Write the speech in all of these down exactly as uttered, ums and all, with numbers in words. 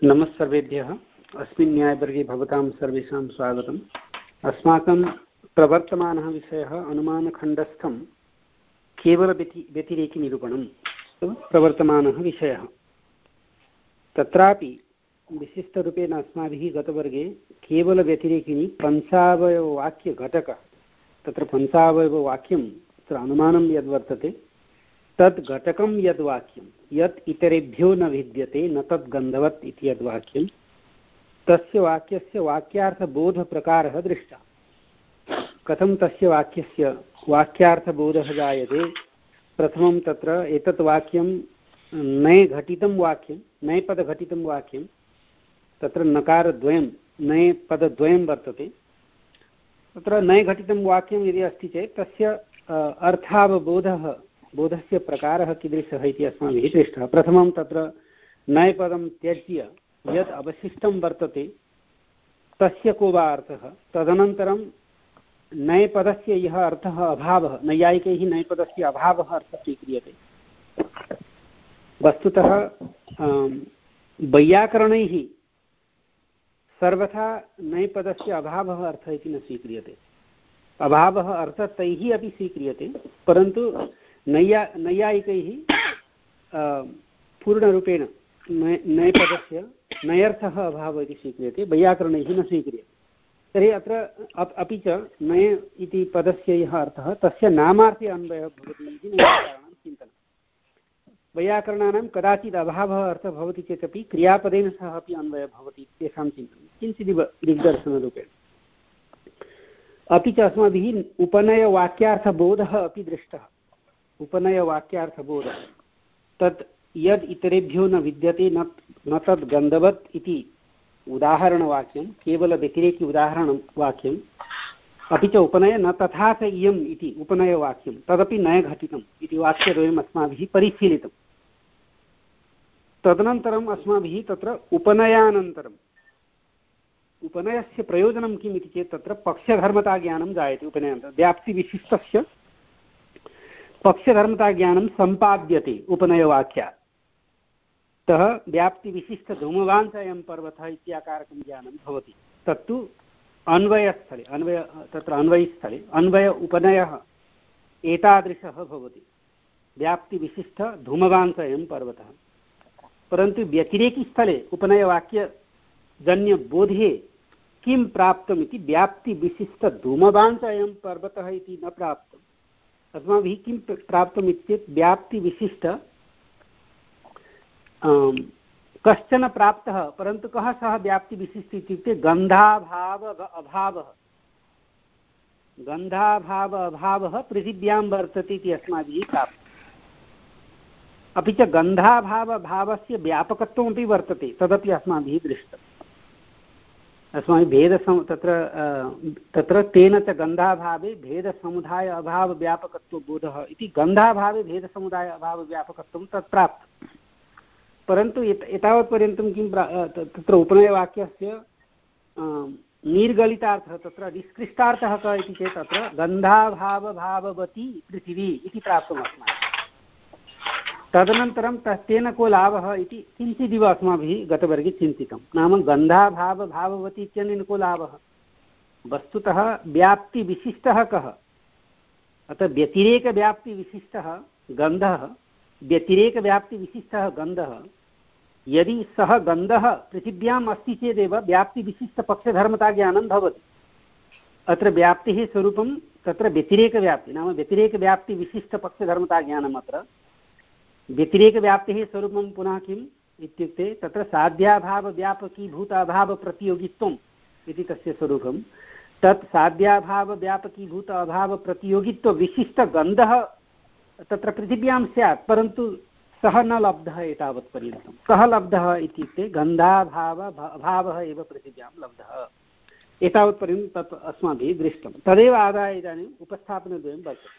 नमस्सर्वेभ्यः। अस्मिन् न्यायवर्गे भवतां सर्वेषां स्वागतम्। अस्माकं प्रवर्तमानः विषयः अनुमानखण्डस्थं केवलव्यतिरेकिनिरूपणं प्रवर्तमानः विषयः। तत्रापि विशिष्टरूपेण अस्माभिः गतवर्गे केवलव्यतिरेकिनि पञ्चावयववाक्यघटकः, तत्र पञ्चावयववाक्यं तत्र अनुमानं यद्वर्तते तद् घटकं यद्वाक्यं यत् इतरेभ्यो न भिद्यते न तद् गन्धवत् इति यद्वाक्यं तस्य वाक्यस्य वाक्यार्थबोधप्रकारः दृष्टः। कथं तस्य वाक्यस्य वाक्यार्थबोधः जायते? प्रथमं तत्र एतत् वाक्यं नये घटितं वाक्यं, नयपदघटितं वाक्यं, तत्र नकारद्वयं नयपदद्वयं वर्तते। तत्र नयघटितं वाक्यं यदि अस्ति चेत् तस्य अर्थावबोधः बोधस्य प्रकारः कीदृशः इति अस्माभिः दृष्टः। प्रथमं तत्र नयपदं त्यज्य यत् अवशिष्टं वर्तते तस्य को वा अर्थः, तदनन्तरं नयपदस्य यः अर्थः अभावः, नैयायिकैः नयपदस्य अभावः अर्थः स्वीक्रियते। वस्तुतः वैयाकरणैः सर्वथा नयपदस्य अभावः अर्थः इति न स्वीक्रियते। अभावः अर्थः तैः अपि स्वीक्रियते, परन्तु नैया नैयायिकैः पूर्णरूपेण नयपदस्य नयर्थः अभावः इति स्वीक्रियते, वैयाकरणैः न स्वीक्रियते। तर्हि अत्र अपि च नय इति पदस्य यः अर्थः तस्य नामार्थे अन्वयः भवति इति नैयायिकानां चिन्तनं। वैयाकरणानां कदाचित् अभावः अर्थः भवति चेदपि क्रियापदेन सह अपि अन्वयः भवति तेषां चिन्तनं किञ्चिदिव दिग्दर्शनरूपेण। अपि च अस्माभिः उपनयवाक्यार्थबोधः अपि दृष्टः। उपनयवाक्यार्थबोधः तत् यद् इतरेभ्यो न विद्यते न न तद् गन्धवत् इति उदाहरणवाक्यं, केवलव्यतिरेकि उदाहरणवाक्यं, अपि च उपनय न तथा च इयम् इति उपनयवाक्यं तदपि नयघटितम् इति वाक्यद्वयम् अस्माभिः परिशीलितम्। तदनन्तरम् अस्माभिः तत्र उपनयानन्तरम् उपनयस्य प्रयोजनं किम् इति चेत् तत्र पक्षधर्मताज्ञानं जायते। उपनयानन्तरं व्याप्तिविशिष्टस्य पक्षधर्मताज्ञानं सम्पाद्यते उपनयवाक्यात्। अतः व्याप्तिविशिष्टधूमवान् अयं पर्वतः इत्याकारकं ज्ञानं भवति। तत्तु अन्वयस्थले अन्वय तत्र अन्वयस्थले अन्वय उपनयः एतादृशः भवति, व्याप्तिविशिष्टधूमवान् अयं पर्वतः। परन्तु व्यतिरेकिस्थले उपनयवाक्यजन्यबोधे किं प्राप्तम् इति व्याप्तिविशिष्टधूमवान् अयं पर्वतः इति न प्राप्तम्। अस्माभिः किं प्राप्तम् इत्येतत् व्याप्तिविशिष्ट कश्चन प्राप्तः, परन्तु कः सः व्याप्तिविशिष्ट इत्युक्ते गन्धाभाव अभावः। गन्धाभाव अभावः पृथिव्यां वर्तते इति अस्माभिः प्राप्तम्। अपि च गन्धाभावभावस्य व्यापकत्वमपि वर्तते, तदपि अस्माभिः दृष्टम्। अस्माभिः भेदसम तत्र तत्र तेन च गन्धाभावे भेदसमुदाय अभावव्यापकत्वबोधः इति गन्धाभावे भेदसमुदाय अभावव्यापकत्वं तत् प्राप्तं। परन्तु एतावत्पर्यन्तं किं तत्र उपनयवाक्यस्य निर्गलितार्थः तत्र निष्कृष्टार्थः कः इति चेत् तत्र गन्धाभावभाववती पृथिवी इति प्राप्तम् अस्माभिः। तदनन्तरं तेन को लाभः इति किञ्चिदिव अस्माभिः गतवर्गे चिन्तितं। नाम गन्धाभावभाववती इत्यनेन को लाभः? वस्तुतः व्याप्तिविशिष्टः कः? अतः व्यतिरेकव्याप्तिविशिष्टः गन्धः, व्यतिरेकव्याप्तिविशिष्टः गन्धः, यदि सः गन्धः पृथिव्याम् अस्ति चेदेव व्याप्तिविशिष्टपक्षधर्मताज्ञानं भवति। अत्र व्याप्तिः स्वरूपं तत्र व्यतिरेकव्याप्ति, नाम व्यतिरेकव्याप्तिविशिष्टपक्षधर्मताज्ञानम्। अत्र व्यतिरेकव्याप्तिः स्वरूपं पुनः किम् इत्युक्ते तत्र साध्याभावव्यापकीभूताभावप्रतियोगित्वम् इति तस्य स्वरूपं। तत् साध्याभावव्यापकीभूत अभावप्रतियोगित्वविशिष्टगन्धः तत्र पृथिव्यां स्यात्, परन्तु सः न लब्धः एतावत्पर्यन्तं। कः लब्धः इत्युक्ते गन्धाभाव अभावः एव पृथिव्यां लब्धः। एतावत्पर्यन्तं तत् अस्माभिः दृष्टं। तदेव आदाय इदानीम् उपस्थापनद्वयं वर्तते।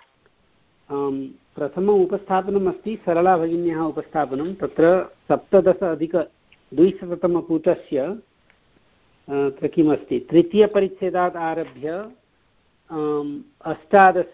प्रथमम् उपस्थापनम् अस्ति सरला भगिन्याः उपस्थापनं। तत्र सप्तदश अधिकद्विशततमपुटस्य अत्र किमस्ति, तृतीयपरिच्छेदात् आरभ्य अष्टादश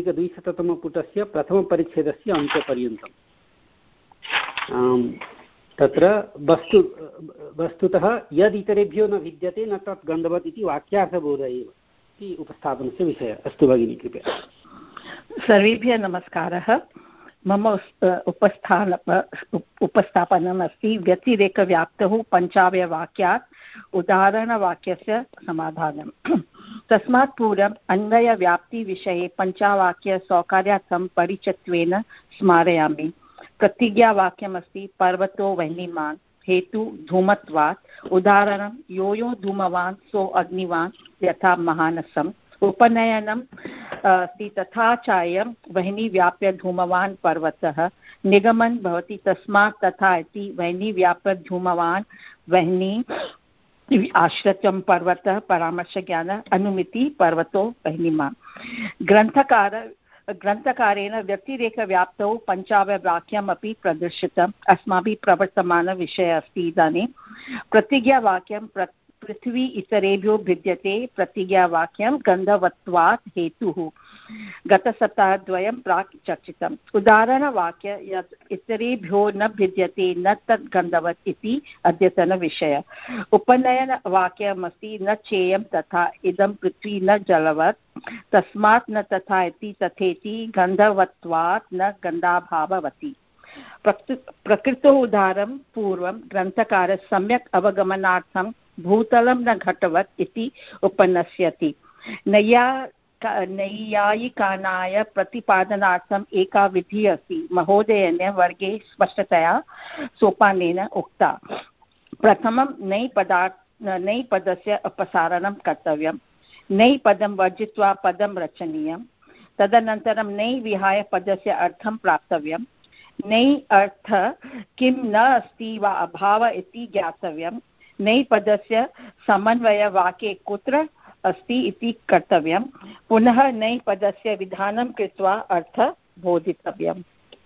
अधिकद्विशततमपुटस्य प्रथमपरिच्छेदस्य अङ्कपर्यन्तम् तत्र वस्तु वस्तुतः यद् इतरेभ्यो न भिद्यते न तत् गन्धवत् इति वाक्यार्थबोध एव इति उपस्थापनस्य विषयः। अस्तु भगिनी, कृपया। सर्वेभ्यः नमस्कारः। मम उपस्थान उपस्थापनम् अस्ति व्यतिरेकव्याप्तौ पञ्चावयवाक्यात् उदाहरणवाक्यस्य समाधानं। तस्मात् पूर्वम् अन्वयव्याप्तिविषये पञ्चवाक्यसौकर्यार्थं परिचयत्वेन स्मारयामि। प्रतिज्ञावाक्यमस्ति पर्वतो वह्निमान्, हेतु धूमत्वात्। उदाहरणं यो यो धूमवान् सो अग्निवान् यथा महानसम्। उपनयनम् अस्ति तथा चायं वह्नि व्याप्य धूमवान् पर्वतः। निगमन् भवति तस्मात् तथा इति वह्नि व्याप्य धूमवान् वह्नि आश्रितं पर्वतः। परामर्शज्ञान अनुमिति पर्वतो वह्निमान्। ग्रन्थकार ग्रन्थकारेण व्यतिरेकव्याप्तौ पञ्चावयवाक्यमपि प्रदर्शितम्। अस्माभिः प्रवर्तमानविषयः अस्ति इदानीं। प्रतिज्ञावाक्यं प्र पृथ्वी इतरेभ्यो भिद्यते। प्रतिज्ञावाक्यं गन्धवत्वात् हेतुः गतसप्ताहद्वयं प्राक् चर्चितम्। उदाहरणवाक्य यत् इतरेभ्यो न भिद्यते न तत् गन्धवत् इति अद्यतनविषयः। उपनयनवाक्यमस्ति न चेयं तथा इदं पृथ्वी न जलवत् तस्मात् न तथा इति तथेति गन्धवत्वात् न गन्धाभाववति। प्रकृतौ उदाहरणं पूर्वं ग्रन्थकारः सम्यक् अवगमनार्थं भूतलं न घटवत् इति उपन्यस्यति। नैया नैयायिकानाय प्रतिपादनार्थम् एका विधिः अस्ति महोदयेन वर्गे स्पष्टतया सोपानेन उक्ता। प्रथमं नै पदार्थ नै पदस्य अपसारणं कर्तव्यं। नै पदं वर्जित्वा पदं रचनीयं। तदनन्तरं नै विहाय पदस्य अर्थं प्राप्तव्यं। नै अर्थ किं न अस्ति वा अभाव इति ज्ञातव्यं। नै पदस्य समन्वयवाक्ये कुत्र अस्ति इति कर्तव्यं। पुनः नै पदस्य विधानं कृत्वा अर्थ बोधितव्यम्।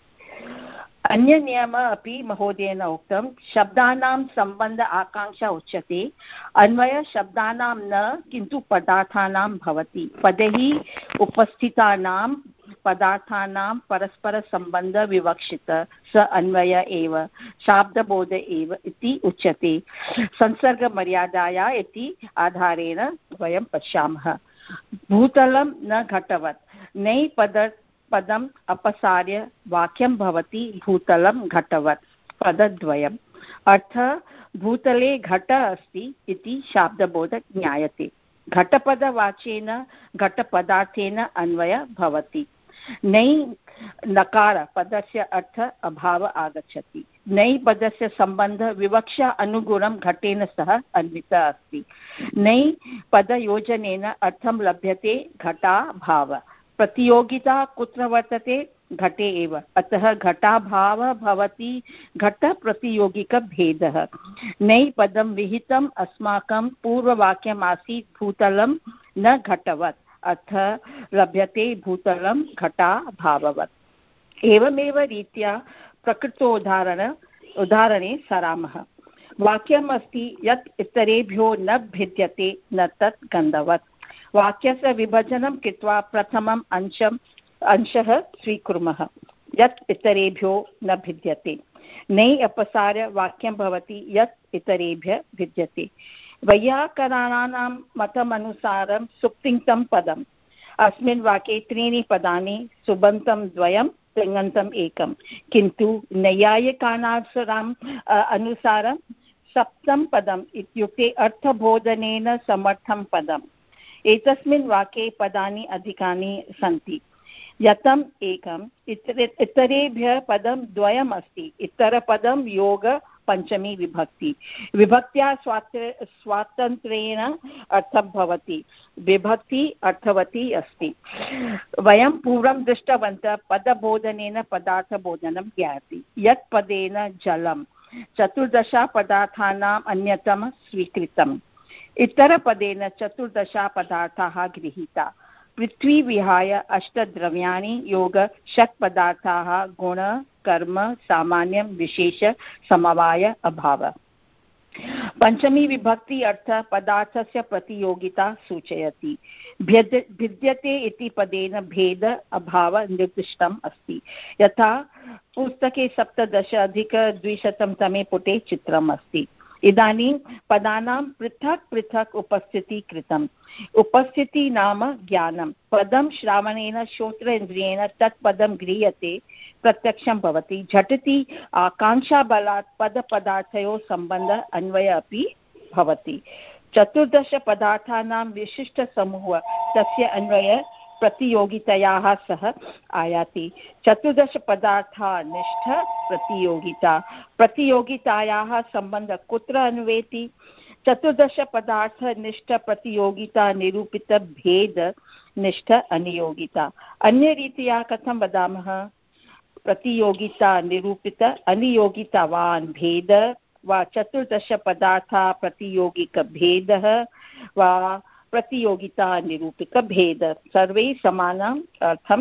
अन्यनियमः अपि महोदयेन उक्तं। शब्दानां सम्बन्ध आकाङ्क्षा उच्यते। अन्वय शब्दानां न किन्तु पदार्थानां भवति। पदैः उपस्थितानां पदार्थानां परस्परसम्बन्धः विवक्षितः स अन्वय एव शाब्दबोध एव इति उच्यते। संसर्गमर्यादाया इति आधारेण वयं पश्यामः। भूतलं न घटवत्। नै पद पदम् अपसार्य वाक्यं भवति भूतलं घटवत्। पदद्वयम्। अर्थः भूतले घट अस्ति इति शाब्दबोध ज्ञायते। घटपदवाच्येन घटपदार्थेन अन्वय भवति। नै नकार पदस्य अर्थ अभाव आगच्छति। नै पदस्य सम्बन्धः विवक्षा अनुगुणं घटेन सह अन्वितः अस्ति। नै पदयोजनेन अर्थं लभ्यते घटाभाव। प्रतियोगिता कुत्र वर्तते? घटे एव। अतः घटाभावः भवति घटप्रतियोगिकभेदः। नै पदं विहितम् अस्माकं पूर्ववाक्यमासीत् भूतलं न घटवत्। अतः लभ्यते भूतलं घटाभाववत्। एवमेव रीत्या प्रकृतोदाहरण उदाहरणे सरामः। वाक्यमस्ति यत् इतरेभ्यो न भिद्यते न तत् गन्धवत्। वाक्यस्य विभजनं कृत्वा प्रथमम् अंशम् अंशः स्वीकुर्मः यत् इतरेभ्यो न भिद्यते। नै अपसार्य वाक्यं भवति यत् इतरेभ्यः भिद्यते। वैयाकरणानां मतमनुसारं सुप्तिङ्क्तं पदम्। अस्मिन् वाक्ये त्रीणि पदानि सुबन्तं द्वयं तिङन्तम् एकं। किन्तु नैयायिकानां अनुसारं सप्तं पदम् इत्युक्ते अर्थबोधनेन समर्थं पदम्। एतस्मिन् वाक्ये पदानि अधिकानि सन्ति। यतम् एकम् इतरेभ्यः पदं द्वयम् अस्ति। इतरपदं योग पञ्चमी विभक्ति। विभक्त्या स्वात्र स्वातन्त्र्येण अर्थं भवति। विभक्ति अर्थवती अस्ति। वयं पूर्वं दृष्टवन्तः पदबोधनेन पदार्थबोधनं ज्ञायते। यत् पदेन जलं चतुर्दश पदार्थानाम् अन्यतमं स्वीकृतम्। इतरपदेन चतुर्दश पदार्थाः गृहीता। पृथ्वी विहाय अष्टद्रव्याणि योग षट् पदार्थाः गुण कर्म सामान्यं विशेष समवाय अभाव। पञ्चमी विभक्ति अर्थ पदार्थस्य प्रतियोगिता सूचयति। भेद भिद्यते इति पदेन भेद अभाव निर्दिष्टम् अस्ति। यथा पुस्तके सप्तदश अधिक द्विशतं तमे पुटे चित्रम् अस्ति। इदानीं पदानां पृथक् पृथक् उपस्थितिः कृतम्। उपस्थितिः नाम ज्ञानं। पदं श्रावणेन श्रोत्रेन्द्रियेण तत् पदं गृह्यते, प्रत्यक्षं भवति। झटिति आकाङ्क्षाबलात् पदपदार्थयोः सम्बन्ध अन्वय अपि भवति। चतुर्दशपदार्थानां विशिष्टसमूहः तस्य अन्वय प्रतियोगितयाः सह आयाति। चतुर्दशपदार्थनिष्ठ प्रतियोगिता। प्रतियोगितायाः सम्बन्धः कुत्र अन्वेति? चतुर्दशपदार्थनिष्ठ प्रतियोगिता निरूपित भेद निष्ठ अनियोगिता। अन्यरीत्या कथं वदामः? प्रतियोगिता निरूपित अनियोगितावान् भेद वा चतुर्दशपदार्था प्रतियोगिकभेदः वा प्रतियोगिता निरूपिकभेद, सर्वे समानम् अर्थं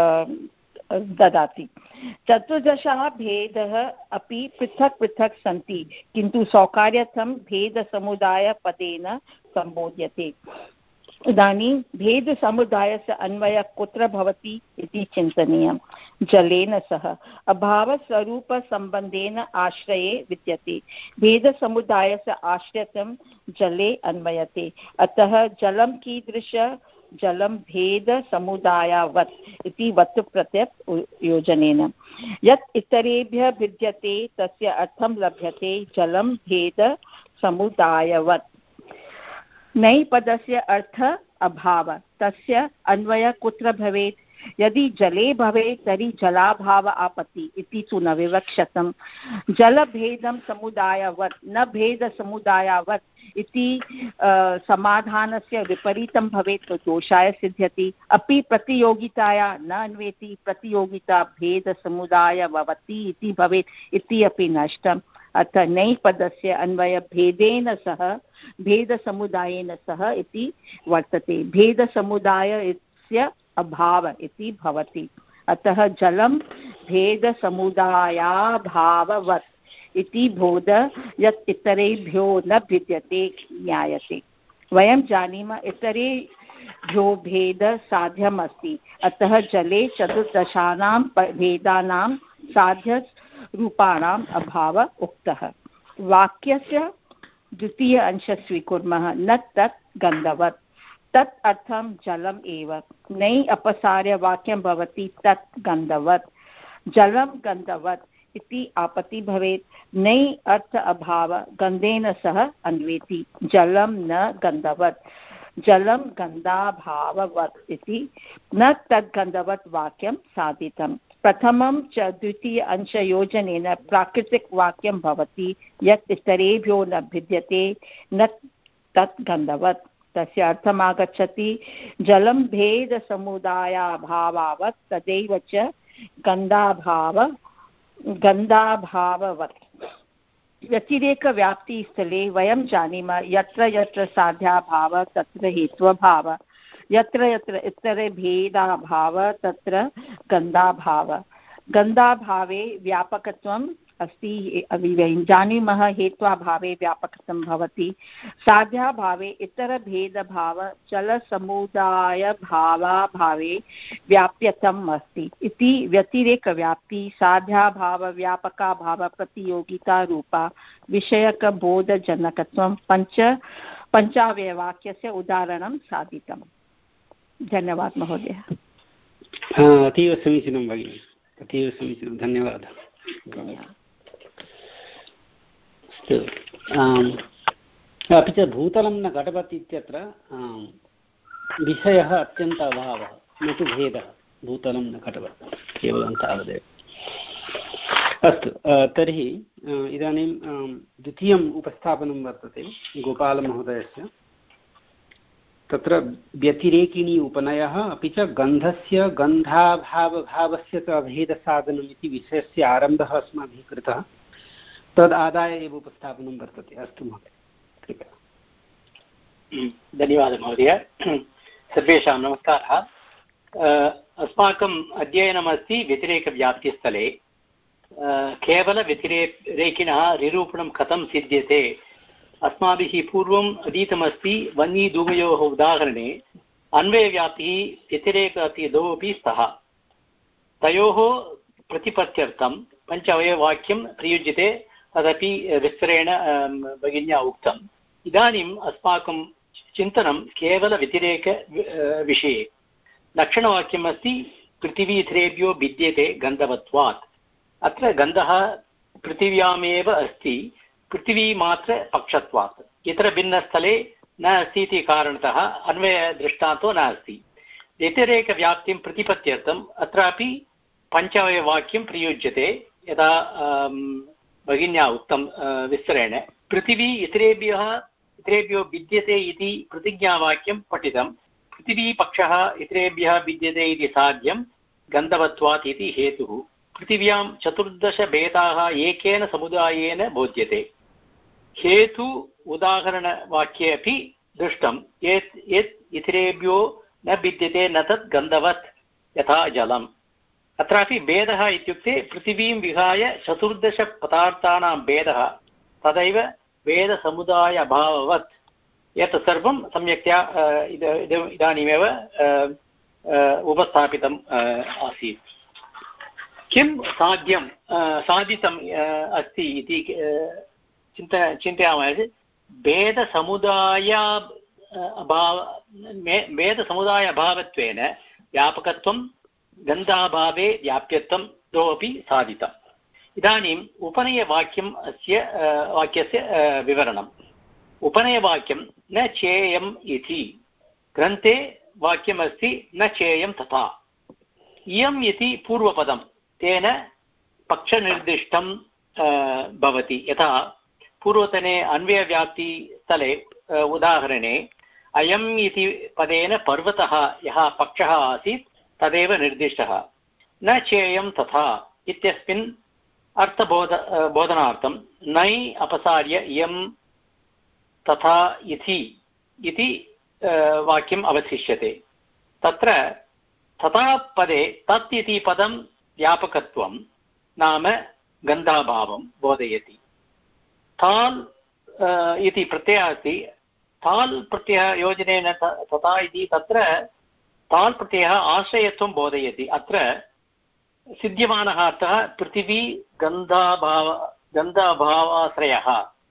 ददाति। चतुर्दशः भेदः अपि पृथक् पृथक् सन्ति, किन्तु सौकर्यार्थं भेदसमुदायपदेन सम्बोध्यते। इदानीं भेदसमुदायस्य अन्वयः कुत्र भवति इति चिन्तनीयं। जलेन सह अभावस्वरूपसम्बन्धेन आश्रये विद्यते। भेदसमुदायस्य आश्रयत्वं जले अन्वयते। अतः जलं कीदृश? जलं भेदसमुदायावत् इति वत् प्रत्यय योजनेन। यत् इतरेभ्यः भिद्यते तस्य अर्थं लभ्यते जलं भेदसमुदायवत्। नै पदस्य अर्थ अभाव, तस्य अन्वय कुत्र भवेत्? यदि जले भवेत् तर्हि जलाभाव आपत्ति इति तु न विवक्षितं। जलभेदं समुदायवत् न भेदसमुदायावत् इति समाधानस्य विपरीतं भवेत् तो दोषाय सिद्ध्यति। अपि प्रतियोगिताया न अन्वेति, प्रतियोगिता भेदसमुदायवती इति भवेत् इति अपि नष्टम्। अतः नै पदस्य अन्वय भेदेन सह भेदसमुदायेन सह इति वर्तते। भेदसमुदायस्य अभाव इति भवति। अतः जलं भेदसमुदायाभाववत् इति बोध यत् इतरेभ्यो न भिद्यते ज्ञायते। वयं जानीमः इतरेभ्यो भेद साध्यम् अस्ति। अतः जले चतुर्दशानां भेदानां साध्य रूपाणाम् अभाव उक्तः। वाक्यस्य द्वितीय अंश स्वीकुर्मः। न तत् गन्धवत्। तत् अर्थं जलम् एव। नै अपसार्य वाक्यं भवति तत् गन्धवत्। जलं गन्धवत् इति आपत्ति भवेत्। नै अर्थ अभाव गन्धेन सह अन्वेति। जलं न गन्धवत्, जलं गन्धाभाववत् इति न तत् गन्धवत् वाक्यं साधितम्। प्रथमं च द्वितीय अंशयोजनेन प्राकृतिकवाक्यं भवति यत् इतरेभ्यो न भिद्यते न तत् गन्धवत्। तस्य अर्थम् आगच्छति जलं भेदसमुदायाभावावत् तदैव च गन्धाभाव गन्धाभाववत्। व्यतिरेकव्याप्तिस्थले वयं जानीमः यत्र यत्र साध्याभावः तत्र हेत्वभावः, यत्र यत्र इतरे भेदाभाव तत्र गन्धाभाव। गन्धाभावे व्यापकत्वम् अस्ति। वयं जानीमः हेत्वाभावे व्यापकत्वं भवति। साध्याभावे इतरभेदभाव जलसमुदायभावाभावे व्याप्यत्वम् अस्ति इति व्यतिरेकव्याप्ति साध्याभाव व्यापकाभाव प्रतियोगितारूपा विषयकबोधजनकत्वं पञ्च पञ्चावयवाक्यस्य उदाहरणं साधितम्। धन्यवादः महोदय। अतीव समीचीनं भगिनि, अतीव समीचीनं, धन्यवादः। अस्तु, अपि च भूतलं न घटवत् इत्यत्र विषयः अत्यन्त अभावः, न तु भेदः। भूतलं न घटवत् केवलं तावदेव। अस्तु, तर्हि इदानीं द्वितीयम् उपस्थापनं वर्तते गोपालमहोदयस्य। तत्र व्यतिरेकिणी उपनयः अपि च गन्धस्य गन्धाभावभावस्य च अभेदसाधनम् इति विषयस्य आरम्भः अस्माभिः कृतः, तद् आदाय एव उपस्थापनं वर्तते। अस्तु महोदय, कृपया। धन्यवादः महोदय। सर्वेषां नमस्कारः। अस्माकम् अध्ययनमस्ति व्यतिरेकव्याप्तिस्थले। केवलव्यतिरेकिणः निरूपणं कथं सिद्ध्यते अस्माभिः पूर्वम् अधीतमस्ति वह्नि धूमयोः उदाहरणे अन्वयव्याप्तिः व्यतिरेकव्याप्तिः द्वौ अपि स्तः। तयोः प्रतिपत्त्यर्थं पञ्च अवयववाक्यं प्रयुज्यते, तदपि विस्तरेण भगिन्या उक्तम्। इदानीम् अस्माकं चिन्तनं केवलव्यतिरेक विषये। लक्षणवाक्यम् अस्ति पृथिवी इतरेभ्यो भिद्यते गन्धवत्वात्। अत्र गन्धः पृथिव्यामेव अस्ति, पृथिवीमात्रपक्षत्वात्। इतरभिन्नस्थले न अस्ति इति कारणतः अन्वयदृष्टान्तो नास्ति। व्यतिरेकव्याप्तिं प्रतिपत्त्यर्थम् अत्रापि पञ्चावयवाक्यं प्रयुज्यते, यदा भगिन्या उक्तं विस्तरेण। पृथिवी इतरेभ्यः इतरेभ्यो भिद्यते इति प्रतिज्ञावाक्यं पठितं। पृथिवीपक्षः इतरेभ्यः भिद्यते इति साध्यं गन्धवत्वात् इति हेतुः। पृथिव्यां चतुर्दशभेदाः एकेन समुदायेन बोध्यते। हेतु उदाहरणवाक्ये अपि दृष्टं यत् यत् इतरेभ्यो न भिद्यते न तत् गन्धवत् यथा जलम्। अत्रापि भेदः इत्युक्ते पृथिवीं विहाय चतुर्दशपदार्थानां भेदः, तदैव भेदसमुदाय अभाववत्। एतत् सर्वं सम्यक्तया इदानीमेव उपस्थापितम् आसीत्। किं साध्यं साधितम् अस्ति इति चिन्त चिन्तयामः चेत् भेदसमुदाय अभाव भेदसमुदाय अभावत्वेन व्यापकत्वं, गन्धाभावे व्याप्यत्वं द्वौ अपि साधितम्। इदानीम् उपनयवाक्यम् अस्य वाक्यस्य विवरणम्। उपनयवाक्यं न चेयम् इति। ग्रन्थे वाक्यमस्ति न चेयं तथा। इयम् इति पूर्वपदं, तेन पक्षनिर्दिष्टं भवति। यथा पूर्वतने अन्वयव्याप्तिस्थले उदाहरणे अयम् इति पदेन पर्वतः यः पक्षः आसीत् तदेव निर्दिष्टः। न चेयं तथा इत्यस्मिन् अर्थबोध बोधनार्थं नै अपसार्य इयं तथा इति इति वाक्यम् अवशिष्यते। तत्र तथा पदे तत् इति पदं व्यापकत्वं नाम गन्धाभावं बोधयति। ताल् इति प्रत्ययः अस्ति। ताल् प्रत्यययोजनेन तथा इति तत्र ताल् प्रत्ययः आश्रयत्वं बोधयति। अत्र सिद्ध्यमानः अर्थः पृथिवी गन्धाभाव गन्धाभावाश्रयः।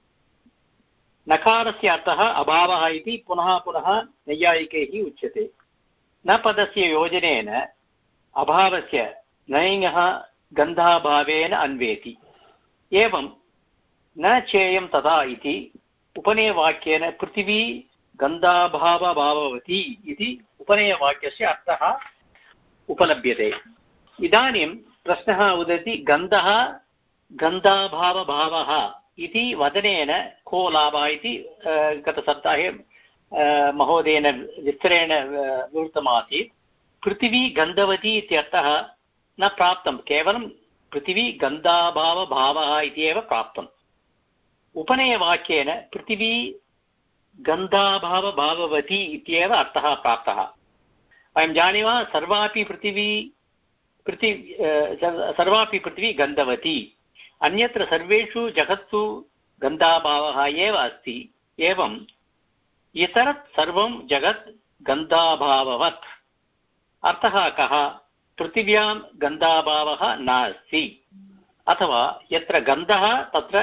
नकारस्य अर्थः अभावः इति पुनः पुनः नैयायिकैः उच्यते। न पदस्य योजनेन अभावस्य नैङः गन्धाभावेन अन्वेति। एवं न चेयं तथा इति उपनयवाक्येन पृथिवी गन्धाभावभाववती इति उपनयवाक्यस्य अर्थः उपलभ्यते। इदानीं प्रश्नः उदेति, गन्धः गन्धाभावभावः इति वदनेन को लाभः इति गतसप्ताहे महोदयेन विस्तरेण विवृतमासीत्। पृथिवी गन्धवती इत्यर्थः न प्राप्तं, केवलं पृथिवी गन्धाभावभावः इति एव प्राप्तम्। उपनयवाक्येन पृथिवी गन्धाभावभाववती इत्येव अर्थः प्राप्तः। वयं जानीमः सर्वापि पृथिवी पृथि सर्वापि पृथिवी गन्धवती। अन्यत्र सर्वेषु जगत्सु गन्धाभावः एव अस्ति। एवं इतरत् सर्वं जगत् गन्धाभाववत्। अर्थः कः? पृथिव्यां गन्धाभावः नास्ति, अथवा यत्र गन्धः तत्र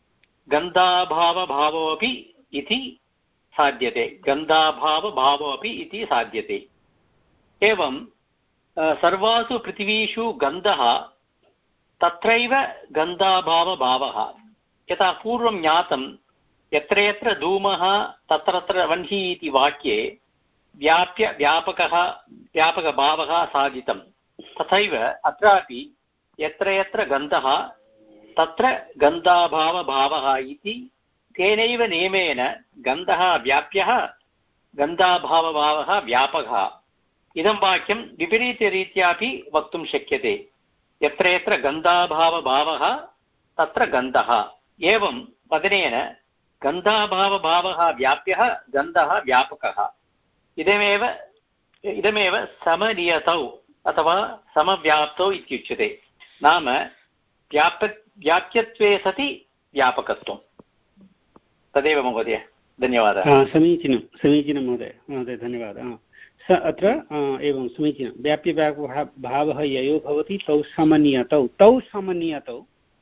गन्धाभावभावोऽपि इति साध्यते। गन्धाभावभावोऽपि इति साध्यते। एवं सर्वासु पृथिवीषु गन्धः तत्रैव गन्धाभावभावः। यथा पूर्वं ज्ञातं यत्र यत्र धूमः तत्र तत्र वह्निः इति वाक्ये व्याप्य व्यापकः व्यापकभावः साधितं, तथैव अत्रापि यत्र यत्र गन्धः तत्र गन्धाभावभावः इति तेनैव नियमेन गन्धः व्याप्यः गन्धाभावभावः व्यापकः। इदं वाक्यं विपरीतरीत्यापि वक्तुं शक्यते। यत्र यत्र गन्धाभावभावः तत्र गन्धः। एवं वदनेन गन्धाभावभावः व्याप्यः गन्धः व्यापकः। इदमेव इदमेव समनियतौ अथवा समव्याप्तौ इत्युच्यते। नाम व्याप व्याप्यत्वे सति व्यापकत्वम्। तदेव महोदय, धन्यवादः। समीचीनं समीचीनं महोदय महोदय धन्यवादः। स अत्र एवं समीचीनं व्याप्यव्यापकभावः ययो भवति तौ समन्यतौ तौ समन्यतौ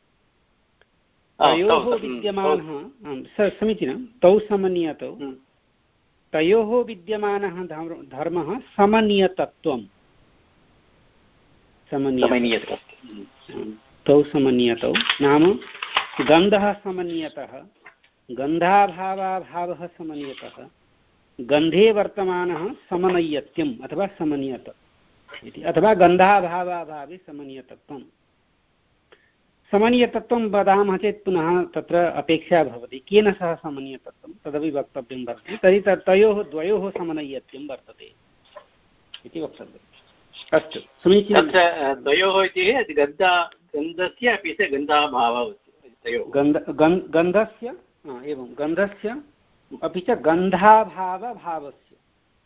तयोः विद्यमानः समीचीनं तौ समन्यतौ तयोः विद्यमानः धर्मः समन्यतत्वं तौ समन्यतौ नाम गन्धः समन्यतः गन्धाभावाभावः समन्यतः गन्धे वर्तमानः समनय्यत्यम् अथवा समन्यत इति अथवा गन्धाभावाभावे समन्यतत्वं समन्यतत्वं वदामः चेत् पुनः तत्र अपेक्षा भवति केन सह समन्यतत्वं तदपि वक्तव्यं वर्तते। तर्हि तयोः द्वयोः समनय्यत्यं वर्तते इति वक्तव्यम्। अस्तु समीचीनं। द्वयोः इति गन्धा गन्धस्य अपि च गन्धाभावः गन्ध गन्धस्य एवं गन्धस्य अपि च गन्धाभावभावस्य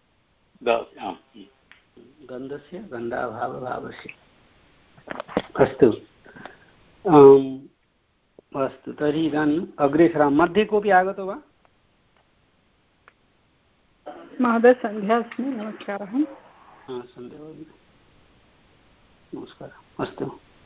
गन्धस्य गन्धाभावभावस्य अस्तु अस्तु तर्हि इदानीम् अग्रे सरामः। मध्ये कोऽपि आगतो वा? महोदय सन्ध्या अस्मि। नमस्कारः। सन्ध्या नमस्कारः। अस्तु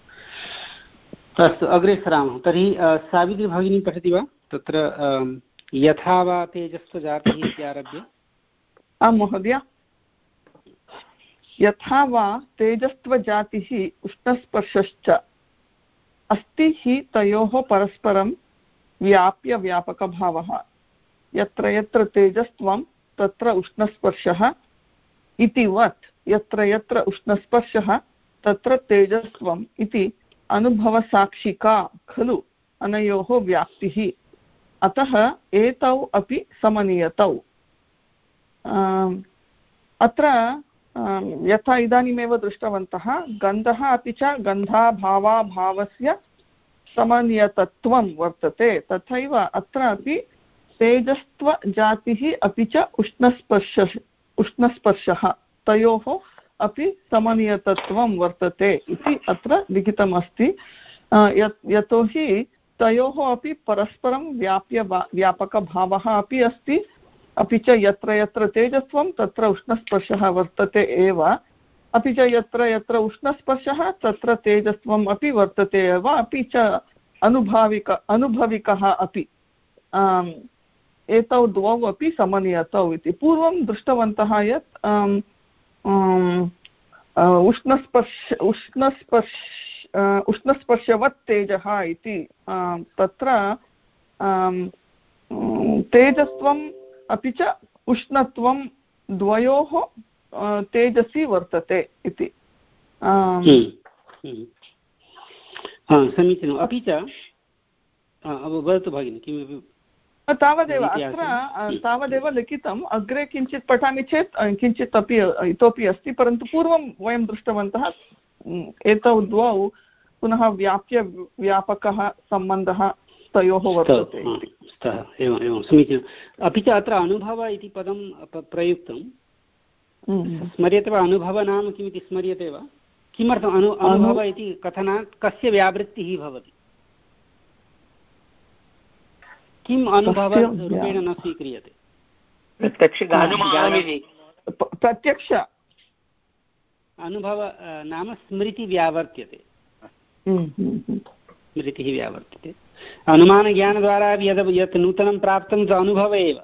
अस्तु अग्रे सरामः। तर्हि सावित्री भगिनी पठति वा तत्र यथा वा तेजस्वजातिः इत्यारभ्य? आं महोदय। यथा वा तेजस्वजातिः उष्णस्पर्शश्च अस्ति हि तयोः परस्परं व्याप्य व्यापकभावः यत्र यत्र तेजस्त्वं तत्र उष्णस्पर्शः इति वत् यत्र यत्र उष्णस्पर्शः तत्र तेजस्त्वम् इति अनुभवसाक्षिका खलु अनयोः व्याप्तिः। अतः एतौ अपि समनीयतौ। अत्र यथा इदानीमेव दृष्टवन्तः गन्धः अपि च गन्धाभावाभावस्य समनीयतत्वं वर्तते, तथैव अत्र अपि तेजस्त्वजातिः अपि च उष्णस्पर्श उष्णस्पर्शः तयोः अपि समनीयतत्वं वर्तते इति अत्र लिखितमस्ति। यतोहि तयोः अपि परस्परं व्याप्य व्यापकभावः अपि अस्ति, अपि च यत्र यत्र तेजस्त्वं तत्र उष्णस्पर्शः वर्तते एव, अपि च यत्र यत्र उष्णस्पर्शः तत्र तेजस्त्वम् अपि वर्तते एव, अपि च अनुभाविक अनुभविकः अपि। एतौ द्वौ अपि समनीयतौ इति पूर्वं दृष्टवन्तः यत् उष्णस्पर्श उष्णस्पर्श उष्णस्पर्शवत् तेजः इति। तत्र तेजस्त्वम् अपि च उष्णत्वं द्वयोः तेजसि वर्तते इति। समीचीनम्। अपि च वदतु भगिनि किमपि? तावदेव अत्र तावदेव लिखितम्। अग्रे किञ्चित् पठामि चेत् किञ्चित् अपि इतोपि अस्ति, परन्तु पूर्वं वयं दृष्टवन्तः एतौ द्वौ पुनः व्याप्य व्यापकः सम्बन्धः तयोः वर्तते। एवम् एवं समीचीनम्। अपि च अत्र अनुभव इति पदं प्रयुक्तं स्मर्यते वा? अनुभव नाम किमिति स्मर्यते वा? किमर्थम् अनु अनुभव इति कथनात् कस्य व्यावृत्तिः भवति? किम् अनुभवरूपेण न स्वीक्रियते? प्रत्यक्ष अनुभव नाम स्मृति व्यावर्त्यते। स्मृतिः व्यावर्त्यते। अनुमानज्ञानद्वारा यद् यत् नूतनं प्राप्तं तत् अनुभव एव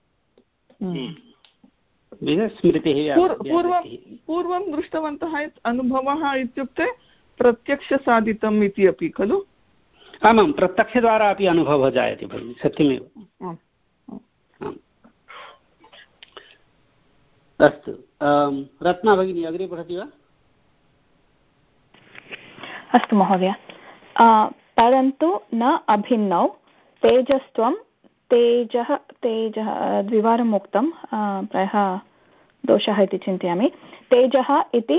स्मृतिः। पूर्वं पूर्वं दृष्टवन्तः यत् अनुभवः इत्युक्ते प्रत्यक्षसाधितम् इति अपि खलु? आमां, प्रत्यक्षद्वारा अपि अनुभवः जायते भगिनि, सत्यमेव। अस्तु रत्ना भगिनी अग्रे पठति वा? अस्तु महोदय। परन्तु न अभिन्नौ तेजस्त्वं तेजः तेजः द्विवारम् उक्तं, प्रायः दोषः इति चिन्तयामि। तेजः इति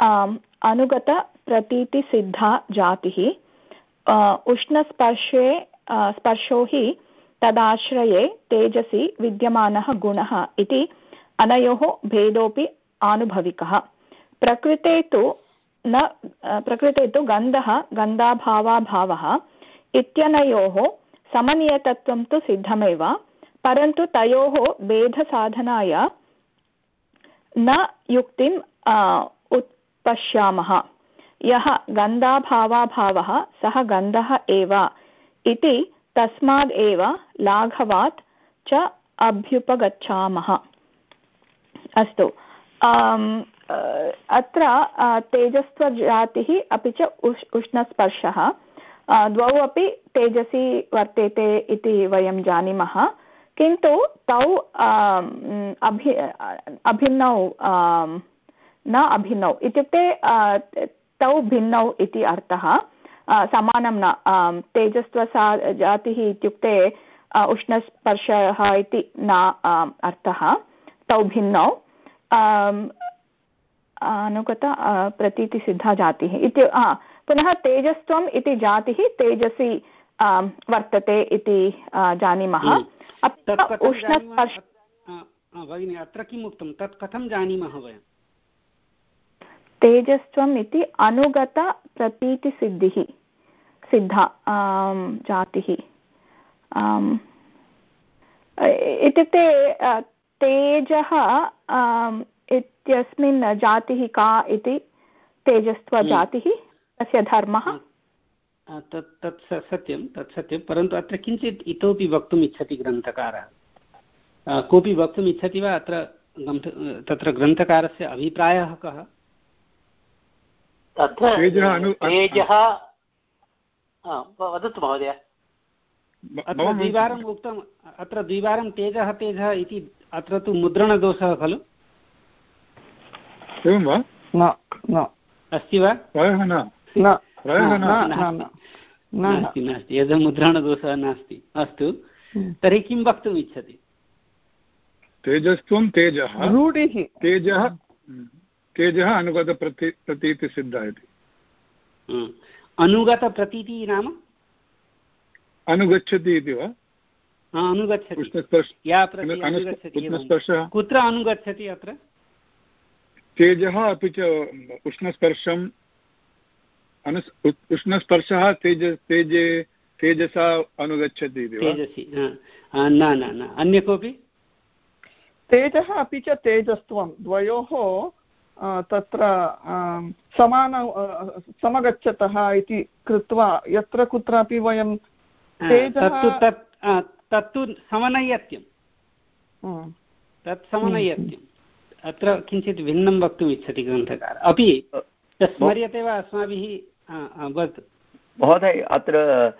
अनुगतप्रतीतिसिद्धा जातिः, उष्णस्पर्शे स्पर्शो हि तदाश्रये तेजसि विद्यमानः गुणः इति अनयोः भेदोऽपि आनुभविकः। प्रकृते तु न प्रकृते तु गन्धः गन्धाभावाभावः इत्यनयोः समनीयतत्वं तु सिद्धमेव, परन्तु तयोः भेदसाधनाय न युक्तिम् उत्पश्यामः। यः गन्धाभावाभावः सः गन्धः एव इति तस्माद् एव लाघवात् च अभ्युपगच्छामः। अस्तु, अत्र तेजस्त्वजातिः अपि च उष् उष्णस्पर्शः द्वौ अपि तेजसि वर्तेते इति वयं जानीमः, किन्तु तौ अभि अभिन्नौ न अभिन्नौ इत्युक्ते तौ भिन्नौ इति अर्थः। समानं न, तेजस्त्वसा जातिः इत्युक्ते उष्णस्पर्शः इति न अर्थः, तौ भिन्नौ। अनुगत प्रतीतिसिद्धा जातिः इति पुनः तेजस्त्वम् इति जातिः तेजसि वर्तते इति जानीमः। उष्णस्पर्श भगिनि अत्र किम् उक्तं, तत् कथं जानीमः वयं? तेजस्त्वम् इति अनुगतप्रतीतिसिद्धिः सिद्धा जातिः इत्युक्ते तेजः इत्यस्मिन् जातिः का इति तेजस्त्वजातिः, तस्य धर्मः। तत् तत् सत्यं, तत् सत्यं, परन्तु अत्र किञ्चित् इतोपि वक्तुम् इच्छति ग्रन्थकारः। कोऽपि वक्तुम् इच्छति वा अत्र? तत्र ग्रन्थकारस्य अभिप्रायः कः? तत्र तेजः, वदतु महोदय। अत्र द्विवारम् उक्तम्, अत्र द्विवारं तेजः तेजः इति। अत्र तु मुद्रणदोषः खलु? एवं वा? न न अस्ति वा? प्रायः न, नास्ति नास्ति, यद् मुद्रणदोषः नास्ति। अस्तु, तर्हि किं वक्तुम् इच्छति? तेजस्त्वं तेजः रूढिः, तेजः तेजः अनुगतप्रति प्रतीतिसिद्धा इति। अनुगतप्रतीतिः नाम अनुगच्छति इति वा? अनुगच्छति, कुत्र अनुगच्छति? अत्र तेजः अपि च उष्णस्पर्शम्, उष्णस्पर्शः तेज तेजे तेजसा अनुगच्छति इति वा? तेजसि न न न अन्य कोऽपि? तेजः अपि च तेजस्त्वं द्वयोः तत्र समान समगच्छतः इति कृत्वा यत्र कुत्रापि वयं तत्तु तत् तत्तु समनयत्यं, तत् समनयत्यम्। अत्र किञ्चित् भिन्नं वक्तुम् इच्छति ग्रन्थकारः। अपि स्मर्यते वा अस्माभिः? वदतु महोदय। अत्र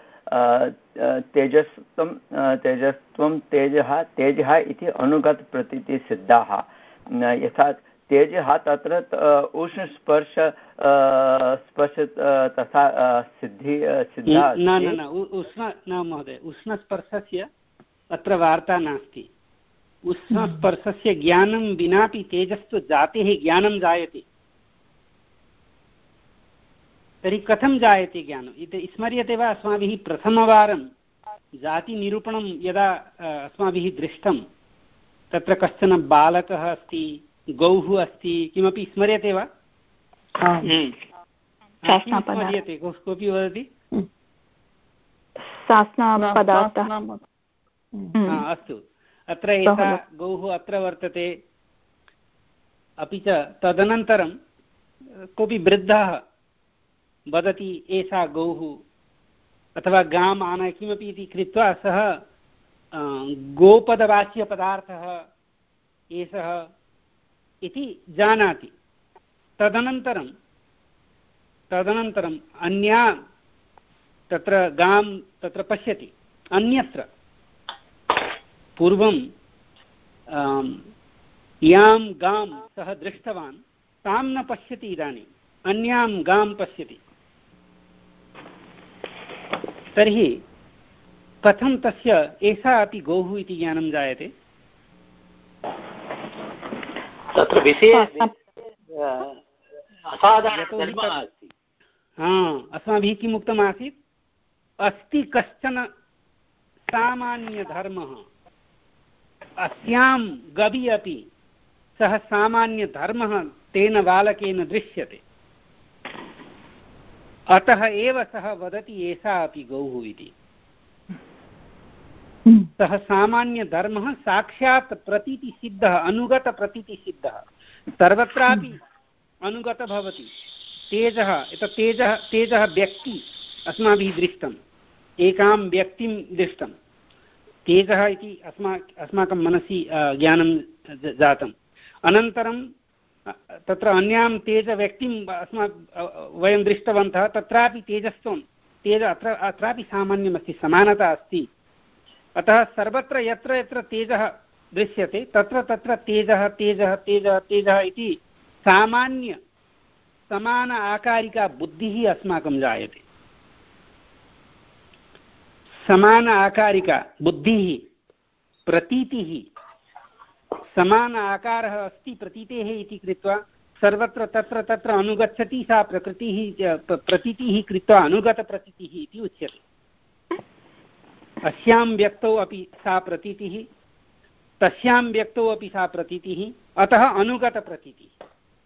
तेजस्त्वं तेजस्त्वं तेजः तेजः इति अनुगतप्रतीतिसिद्धाः। यथा तेजः तत्र उष्णस्पर्श स्पर्श तथा सिद्धि सिद्धा न न न उष्ण न महोदय, उष्णस्पर्शस्य अत्र वार्ता नास्ति। उष्णस्पर्शस्य ज्ञानं विनापि तेजस्त्वजातेः ज्ञानं जायते। तर्हि कथं जायते ज्ञानम् इति स्मर्यते वा? अस्माभिः प्रथमवारं जातिनिरूपणं यदा अस्माभिः दृष्टं, तत्र कश्चन बालकः अस्ति, गौः अस्ति, किमपि स्मर्यते वा? स्मर्यते? कोऽपि वदति? अस्तु, अत्र एषा गौः अत्र वर्तते। अपि च तदनन्तरं कोऽपि वृद्धः वदति एषा गौः अथवा गाम् आनय किमपि इति कृत्वा सः गोपदवाच्यपदार्थः एषः इति जानाति। तदनन्तरं तदनन्तरम् अन्या तत्र गां तत्र पश्यति। अन्यत्र पूर्वं यां गां सः दृष्टवान् तां न पश्यति, इदानीम् अन्यां गां पश्यति। तर्हि कथं तस्य एषा अपि गौः इति ज्ञानं जायते? तत्र विषये असाधारणधर्मः अस्ति। अस्माभिः किम् उक्तमासीत्? अस्ति कश्चन सामान्यधर्मः, अस्यां गवि अपि सः सामान्यधर्मः तेन बालकेन दृश्यते। अतः एव सः वदति एषा अपि गौः इति। सः सामान्यधर्मः साक्षात् प्रतीतिसिद्धः अनुगतप्रतीतिसिद्धः सर्वत्रापि अनुगतः भवति। तेजः एतत् तेजः तेजः व्यक्ति अस्माभिः दृष्टम्, एकां व्यक्तिं दृष्टं तेजः इति अस्मा अस्माकं मनसि ज्ञानं जातम्। अनन्तरं तत्र अन्यां तेजव्यक्तिम् अस्मा वयं दृष्टवन्तः, तत्रापि तेजस्त्वं तेज अत्र अत्रापि सामान्यमस्ति, समानता अस्ति। अतः सर्वत्र यत्र यत्र तेजः दृश्यते तत्र तत्र तेजः तेजः तेजः तेजः इति सामान्य समान आकारिका बुद्धिः अस्माकं जायते। समान आकारिका बुद्धिः प्रतीतिः समान आकारः अस्ति प्रतीतेः इति कृत्वा सर्वत्र तत्र तत्र अनुगच्छति सा प्रकृतिः प्रतीतिः कृत्वा अनुगतप्रतीतिः इति उच्यते। अस्यां व्यक्तौ अपि सा प्रतीतिः तस्यां व्यक्तौ अपि सा प्रतीतिः, अतः अनुगतप्रतीतिः।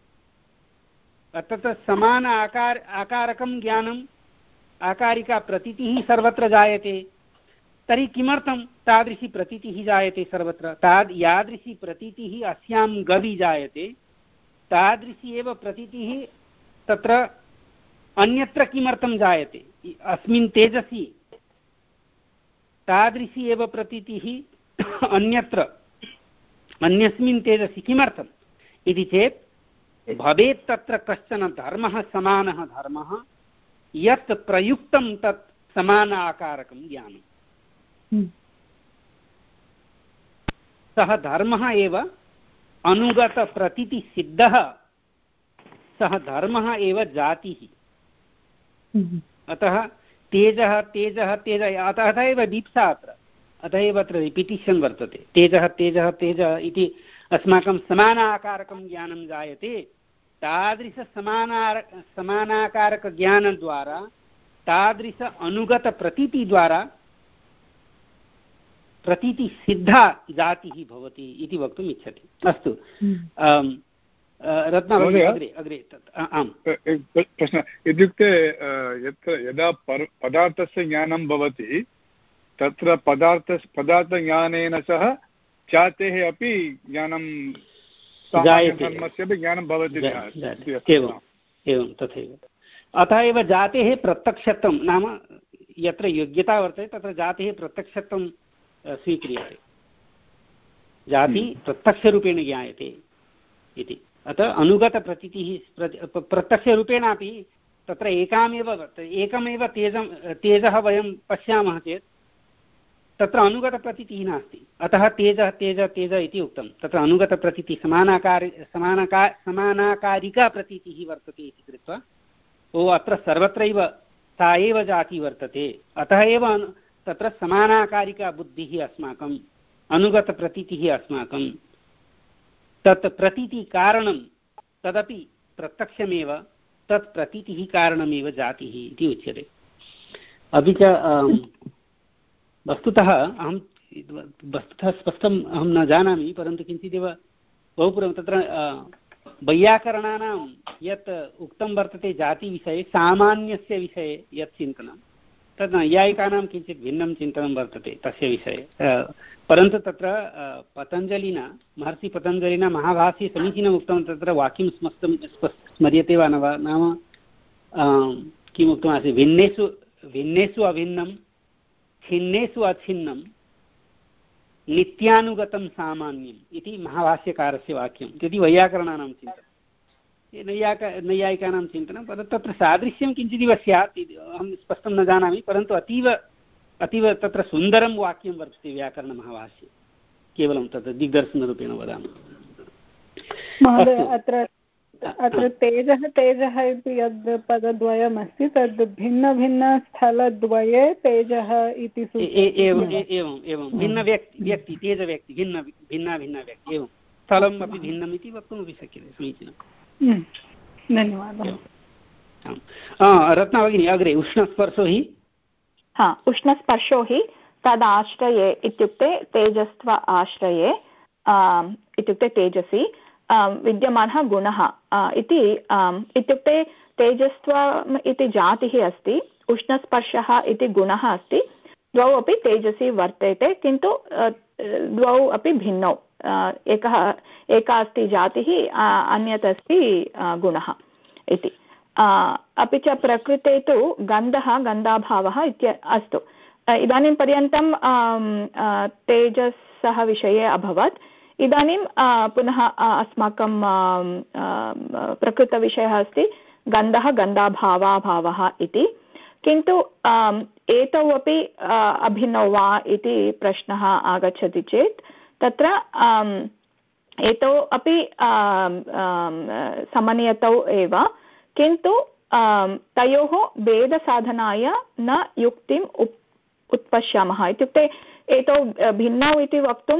अतः समान आकार आकारकं ज्ञानम् आकारिका प्रतीतिः सर्वत्र जायते। तर्हि किमर्थं तादृशी प्रतीतिः जायते सर्वत्र? ताद् यादृशी प्रतीतिः अस्यां गवि जायते तादृशी एव प्रतीतिः तत्र अन्यत्र किमर्थं जायते? अस्मिन् तेजसि तादृशी एव प्रतीतिः अन्यत्र अन्यस्मिन् तेजसि किमर्थम् इति चेत् भवेत् तत्र कश्चन धर्मः समानः धर्मः यत् प्रयुक्तं तत् समान आकारकं ज्ञानम्। सः धर्मः एव अनुगतप्रतीतिसिद्धः, सः धर्मः एव जातिः। अतः तेजः तेजः तेजः अतः एव दीप्सा अत्र अतः एव अत्र रिपिटिशन् वर्तते। तेजः तेजः तेजः इति अस्माकं समानाकारकं ज्ञानं जायते। तादृशसमाना समानाकारकज्ञानद्वारा तादृश अनुगतप्रतीतिद्वारा प्रतीतिसिद्धा जातिः भवति इति वक्तुम् इच्छति। अस्तु रत्नावली अग्रे अग्रे आम् प्रश्नः इत्युक्ते यत्र यदा पदार्थस्य ज्ञानं भवति तत्र पदार्थ पदार्थज्ञानेन सह जातेः अपि ज्ञानं धर्मस्य अपि ज्ञानं भवति। एवम् एवं तथैव। अतः एव जातेः प्रत्यक्षत्वं नाम यत्र योग्यता वर्तते तत्र जातेः प्रत्यक्षत्वं स्वीक्रियते, जाति प्रत्यक्षरूपेण ज्ञायते इति। अतः अनुगतप्रतीतिः प्रत्यक्षरूपेणापि तत्र एकामेव एकमेव तेजं तेजः वयं पश्यामः चेत् तत्र अनुगतप्रतीतिः नास्ति। अतः तेजः तेज तेज इति उक्तं। तत्र अनुगतप्रतीतिः समानाकार समानाका समानाकारिका प्रतीतिः वर्तते इति कृत्वा ओ अत्र सर्वत्रैव सा एव जातिः वर्तते। अतः एव तत्र समानाकारिका बुद्धिः अस्माकम् अनुगतप्रतीतिः अस्माकं तत् प्रतीतिकारणं तदपि प्रत्यक्षमेव तत् प्रतीतिः कारणमेव जातिः इति उच्यते। अपि च वस्तुतः अहं वस्तुतः स्पष्टम् अहं न जानामि, परन्तु किञ्चिदेव बहुपूर्वं तत्र वैयाकरणानां यत् उक्तं वर्तते जातिविषये सामान्यस्य विषये यत् चिन्तनं तद् नैयायिकानां किञ्चित् भिन्नं चिन्तनं वर्तते तस्य विषये। परन्तु तत्र पतञ्जलिना महर्षिपतञ्जलिना महाभाष्ये समीचीनम् उक्तं। तत्र वाक्यं स्मष्टं स्मर्यते वा न वा? नाम किम् उक्तमासीत्? भिन्नेषु भिन्नेषु अभिन्नं छिन्नेषु अछिन्नं नित्यानुगतं सामान्यम् इति महाभाष्यकारस्य वाक्यम् इति वैयाकरणानां चिन्तनं, नैयायिक नैयायिकानां चिन्तनं। परन्तु तत्र सादृश्यं किञ्चिदिव स्यात् अहं स्पष्टं न जानामि, परन्तु अतीव अतीव तत्र सुन्दरं वाक्यं वर्तते व्याकरणमहाभाष्ये, केवलं तत् दिग्दर्शनरूपेण वदामः। महोदय अत्र अत्र तेजः तेजः इति यद् पदद्वयमस्ति तद् भिन्नभिन्नस्थलद्वये तेजः इति एवम् एवं एवं भिन्नव्यक्ति व्यक्ति तेजव्यक्ति भिन्न भिन्ना भिन्ना व्यक्ति एवं स्थलम् अपि भिन्नम् इति वक्तुमपि शक्यते। समीचीनं, धन्यवादः। रत्नाभगिनी अग्रे उष्णस्पर्शो हि हा उष्णस्पर्शो हि तदाश्रये इत्युक्ते तेजस्त्व आश्रये इत्युक्ते तेजसि विद्यमानः गुणः इति इत्युक्ते तेजस्त्व इति जातिः अस्ति, उष्णस्पर्शः इति गुणः अस्ति, द्वौ अपि तेजसि वर्तेते, किन्तु द्वौ अपि भिन्नौ, एकः एका अस्ति जातिः, अन्यत् अस्ति गुणः इति। अपि च प्रकृते तु गन्धः गन्धाभावः इत्य अस्तु, इदानीं पर्यन्तं तेजसः विषये अभवत्। इदानीं पुनः अस्माकं प्रकृतविषयः अस्ति गन्धः गन्धाभावाभावः इति, किन्तु एतौ अपि अभिन्नौ वा इति प्रश्नः आगच्छति चेत् तत्र एतौ अपि समन्वयतौ एव, किन्तु तयोः भेदसाधनाय न युक्तिम् उप उत्पश्यामः। इत्युक्ते एतौ भिन्नौ इति वक्तुं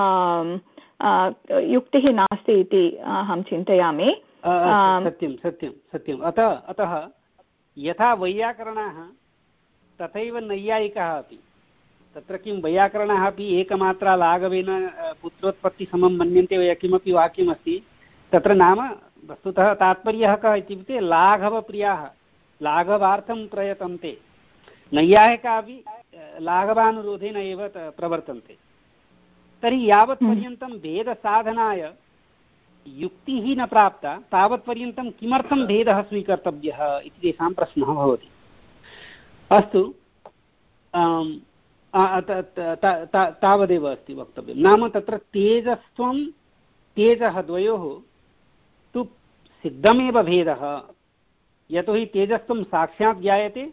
युक्तिः नास्ति इति अहं चिन्तयामि। सत्यं सत्यं सत्यम्। अतः अतः यथा वैयाकरणाः तथैव नैयायिकाः अपि, तत्र किं वैयाकरणाः अपि एकमात्रा लाघवेन पुत्रोत्पत्तिसमं मन्यन्ते वा किमपि वाक्यमस्ति, तत्र नाम वस्तुतः तात्पर्यः कः इत्युक्ते लाघवप्रियाः लाघवार्थं प्रयतन्ते। नैयायिकाः अपि लाघवानुरोधेन एव प्रवर्तन्ते। तर्हि यावत्पर्यन्तं भेदसाधनाय युक्तिः न प्राप्ता तावत्पर्यन्तं किमर्थं भेदः स्वीकर्तव्यः इति तेषां प्रश्नः भवति। अस्तु, तावदेव अस्ति वक्तव्यं। नाम तत्र तेजस्त्वं तेजः द्वयोः तु सिद्धमेव भेदः, यतोहि तेजस्त्वं साक्षात् ज्ञायते,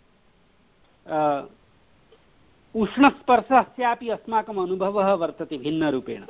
उष्णस्पर्शस्यापि अस्माकम् अनुभवः वर्तते भिन्नरूपेण।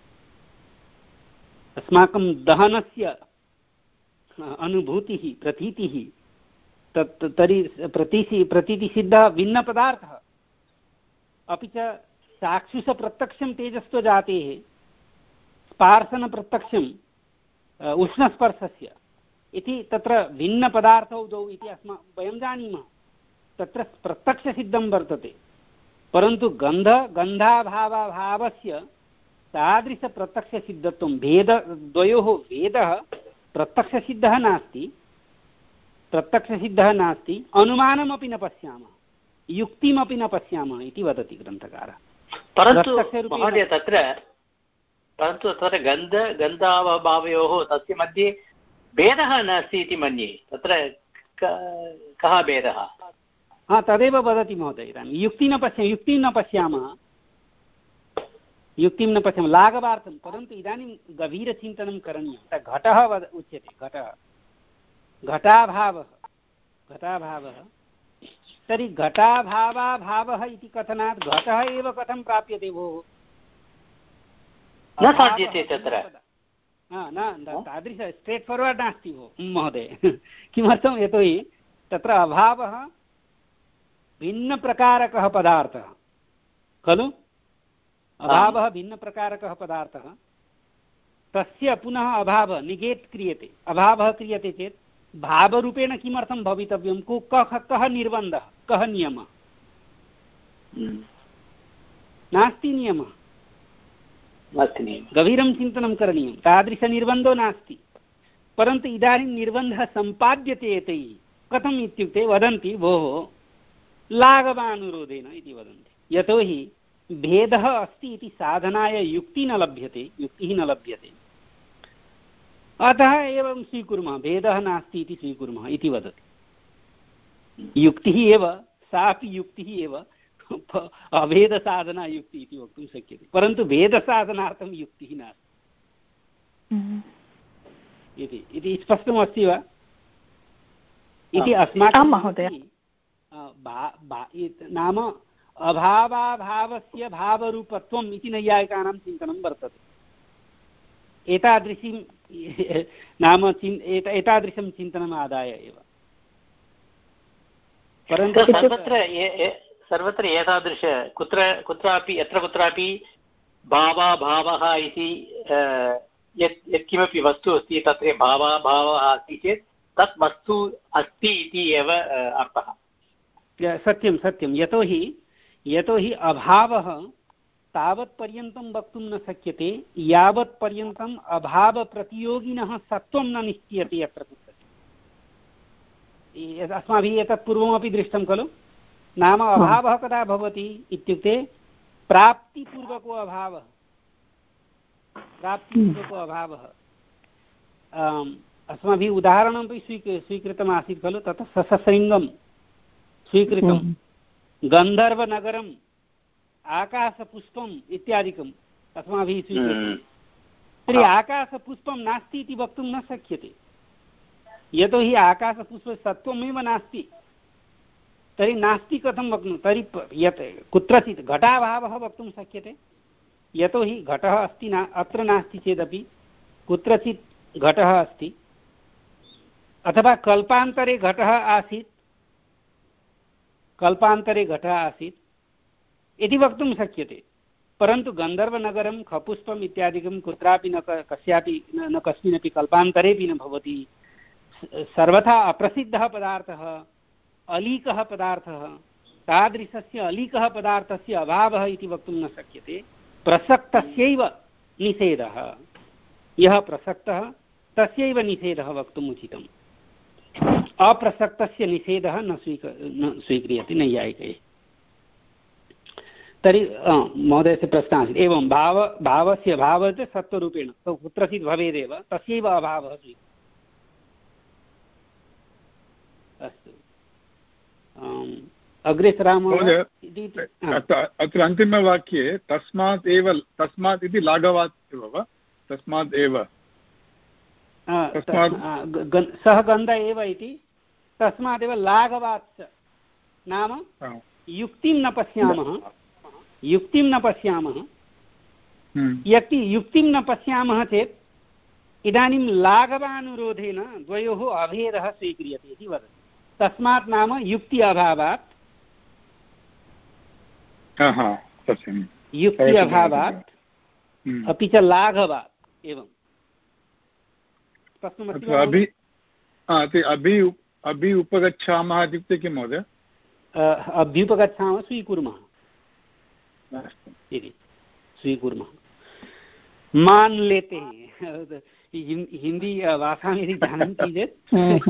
अस्माकं दहनस्य अनुभूतिः प्रतीतिः तत् तर्हि प्रतीति प्रतीतिसिद्धः भिन्नपदार्थः, अपि च चाक्षुषप्रत्यक्षं तेजस्त्वजातेः, स्पार्शनप्रत्यक्षम् उष्णस्पर्शस्य इति तत्र भिन्नपदार्थौ द्वौ इति अस्मा वयं जानीमः। तत्र प्रत्यक्षसिद्धं वर्तते, परन्तु गन्ध गन्धाभावभावस्य तादृशप्रत्यक्षसिद्धत्वं भेद द्वयोः भेदः प्रत्यक्षसिद्धः नास्ति प्रत्यक्षसिद्धः नास्ति अनुमानमपि न पश्यामः, युक्तिमपि न पश्यामः इति वदति ग्रन्थकारः। परन्तु महोदय तत्र परन्तु तत्र गन्ध गन्धाभावयोः तस्य मध्ये भेदः नास्ति इति मन्ये। तत्र कः भेदः? हा, तदेव वदति महोदय। इदानीं युक्ति न पश्य युक्तिं न पश्यामः युक्तिं न पश्यामः लाघवार्थं, परन्तु इदानीं गभीरचिन्तनं करणीयं। घटः वद उच्यते, घटः घटाभावः घटाभावः तर्हि घटाभावाभावः इति कथनात् घटः एव कथं प्राप्यते भोः? न साध्यते तत्र। न तादृश स्ट्रेट् फार्वर्ड् नास्ति भोः महोदय। किमर्थं? यतोहि तत्र अभावः भिन्नप्रकारकः पदार्थः खलु। अभावः भिन्नप्रकारकः पदार्थः, तस्य पुनः अभावः निगेट् क्रियते। अभावः क्रियते चेत् भावरूपेण किमर्थं भवितव्यं? कः कः निर्बन्धः, कः नियमः? नास्ति नियमः। गभीरं चिन्तनं करणीयं। तादृशनिर्बन्धो नास्ति, परन्तु इदानीं निर्बन्धः सम्पाद्यते एतैः। कथम् इत्युक्ते वदन्ति भोः लाघवानुरोधेन इति वदन्ति, यतोहि भेदः अस्ति इति साधनाय युक्ति न लभ्यते युक्तिः न लभ्यते, अतः एवं स्वीकुर्मः, भेदः नास्ति इति स्वीकुर्मः इति वदति। युक्तिः एव, सापि युक्तिः एव अभेदसाधना युक्ति इति वक्तुं शक्यते, परन्तु भेदसाधनार्थं युक्तिः नास्ति इति स्पष्टमस्ति वा इति अस्माकं नाम अभावाभावस्य भावरूपत्वम् इति नैयायिकानां चिन्तनं वर्तते। एतादृशीं नाम एतादृशं चिन्तनम् आदाय एव। परन्तु सर्वत्र सर्वत्र एतादृश कुत्र कुत्रापि यत्र कुत्रापि भावाभावः इति यत् यत्किमपि वस्तु अस्ति तत्र भावाभावः अस्ति चेत् तत् वस्तु अस्ति इति एव अर्थः। सत्यं सत्यं, यतोहि यतोहि अभावः तावत्पर्यन्तं वक्तुं न शक्यते यावत्पर्यन्तम् अभावप्रतियोगिनः सत्त्वं न निश्चीयते यत्र कुत्रचित्। अस्माभिः एतत् पूर्वमपि दृष्टं खलु। नाम अभावः कदा भवति इत्युक्ते प्राप्तिपूर्वको अभावः प्राप्तिपूर्वको अभावः अस्माभिः उदाहरणमपि स्वीकृ स्वीकृतमासीत् खलु तत्र ससशृङ्गं स्वीकृतं गन्धर्वनगरम् आकाशपुष्पम् इत्यादिकम् अस्माभिः स्वीकृतं तर्हि आकाशपुष्पं नास्ति इति वक्तुं न शक्यते यतोहि आकाशपुष्पसत्त्वमेव नास्ति तर्हि नास्ति कथं वक्तुं तर्हि यत् कुत्रचित् घटाभावः वक्तुं शक्यते यतोहि घटः अस्ति ना अत्र नास्ति चेदपि कुत्रचित् घटः अस्ति अथवा कल्पान्तरे घटः आसीत् कल्पान्तरे घटः आसीत् इति वक्तुं शक्यते परन्तु गन्धर्वनगरं खपुष्पम् इत्यादिकं कुत्रापि न कस्यापि न कस्मिन्नपि कल्पान्तरेपि न भवति सर्वथा अप्रसिद्धः पदार्थः अलीकः पदार्थः तादृशस्य अलीकः पदार्थस्य अभावः इति वक्तुं न शक्यते प्रसक्तस्यैव निषेधः यः प्रसक्तः तस्यैव निषेधः वक्तुम् उचितम् अप्रसक्तस्य निषेधः न स्वीक न स्वीक्रियते नैयायिकैः तर्हि महोदयस्य प्रश्नः आसीत् एवं भाव भावस्य भावः च सत्त्वरूपेण कुत्रचित् भवेदेव तस्यैव अभावः स्वीक्रियते अस्तु अग्रे सरामः अत्र अन्तिमवाक्ये तस्मात् एव तस्मात् इति लाघवात् एव वा तस्मात् एव सः गन्ध एव इति तस्मादेव लाघवात् नाम युक्तिं न पश्यामः युक्तिं न पश्यामः यदि युक्तिं न पश्यामः चेत् इदानीं लाघवानुरोधेन द्वयोः अभेदः स्वीक्रियते इति वदति तस्मात् नाम युक्ति अभावात् युक्ति अभावात् अपि च लाघवात् एवं अभि अभि उपगच्छामः इत्युक्ते किं महोदय अभ्युपगच्छामः स्वीकुर्मः इति स्वीकुर्मः मान लेते हैं हिंदी भाषा में यदि जानन्ति चेत्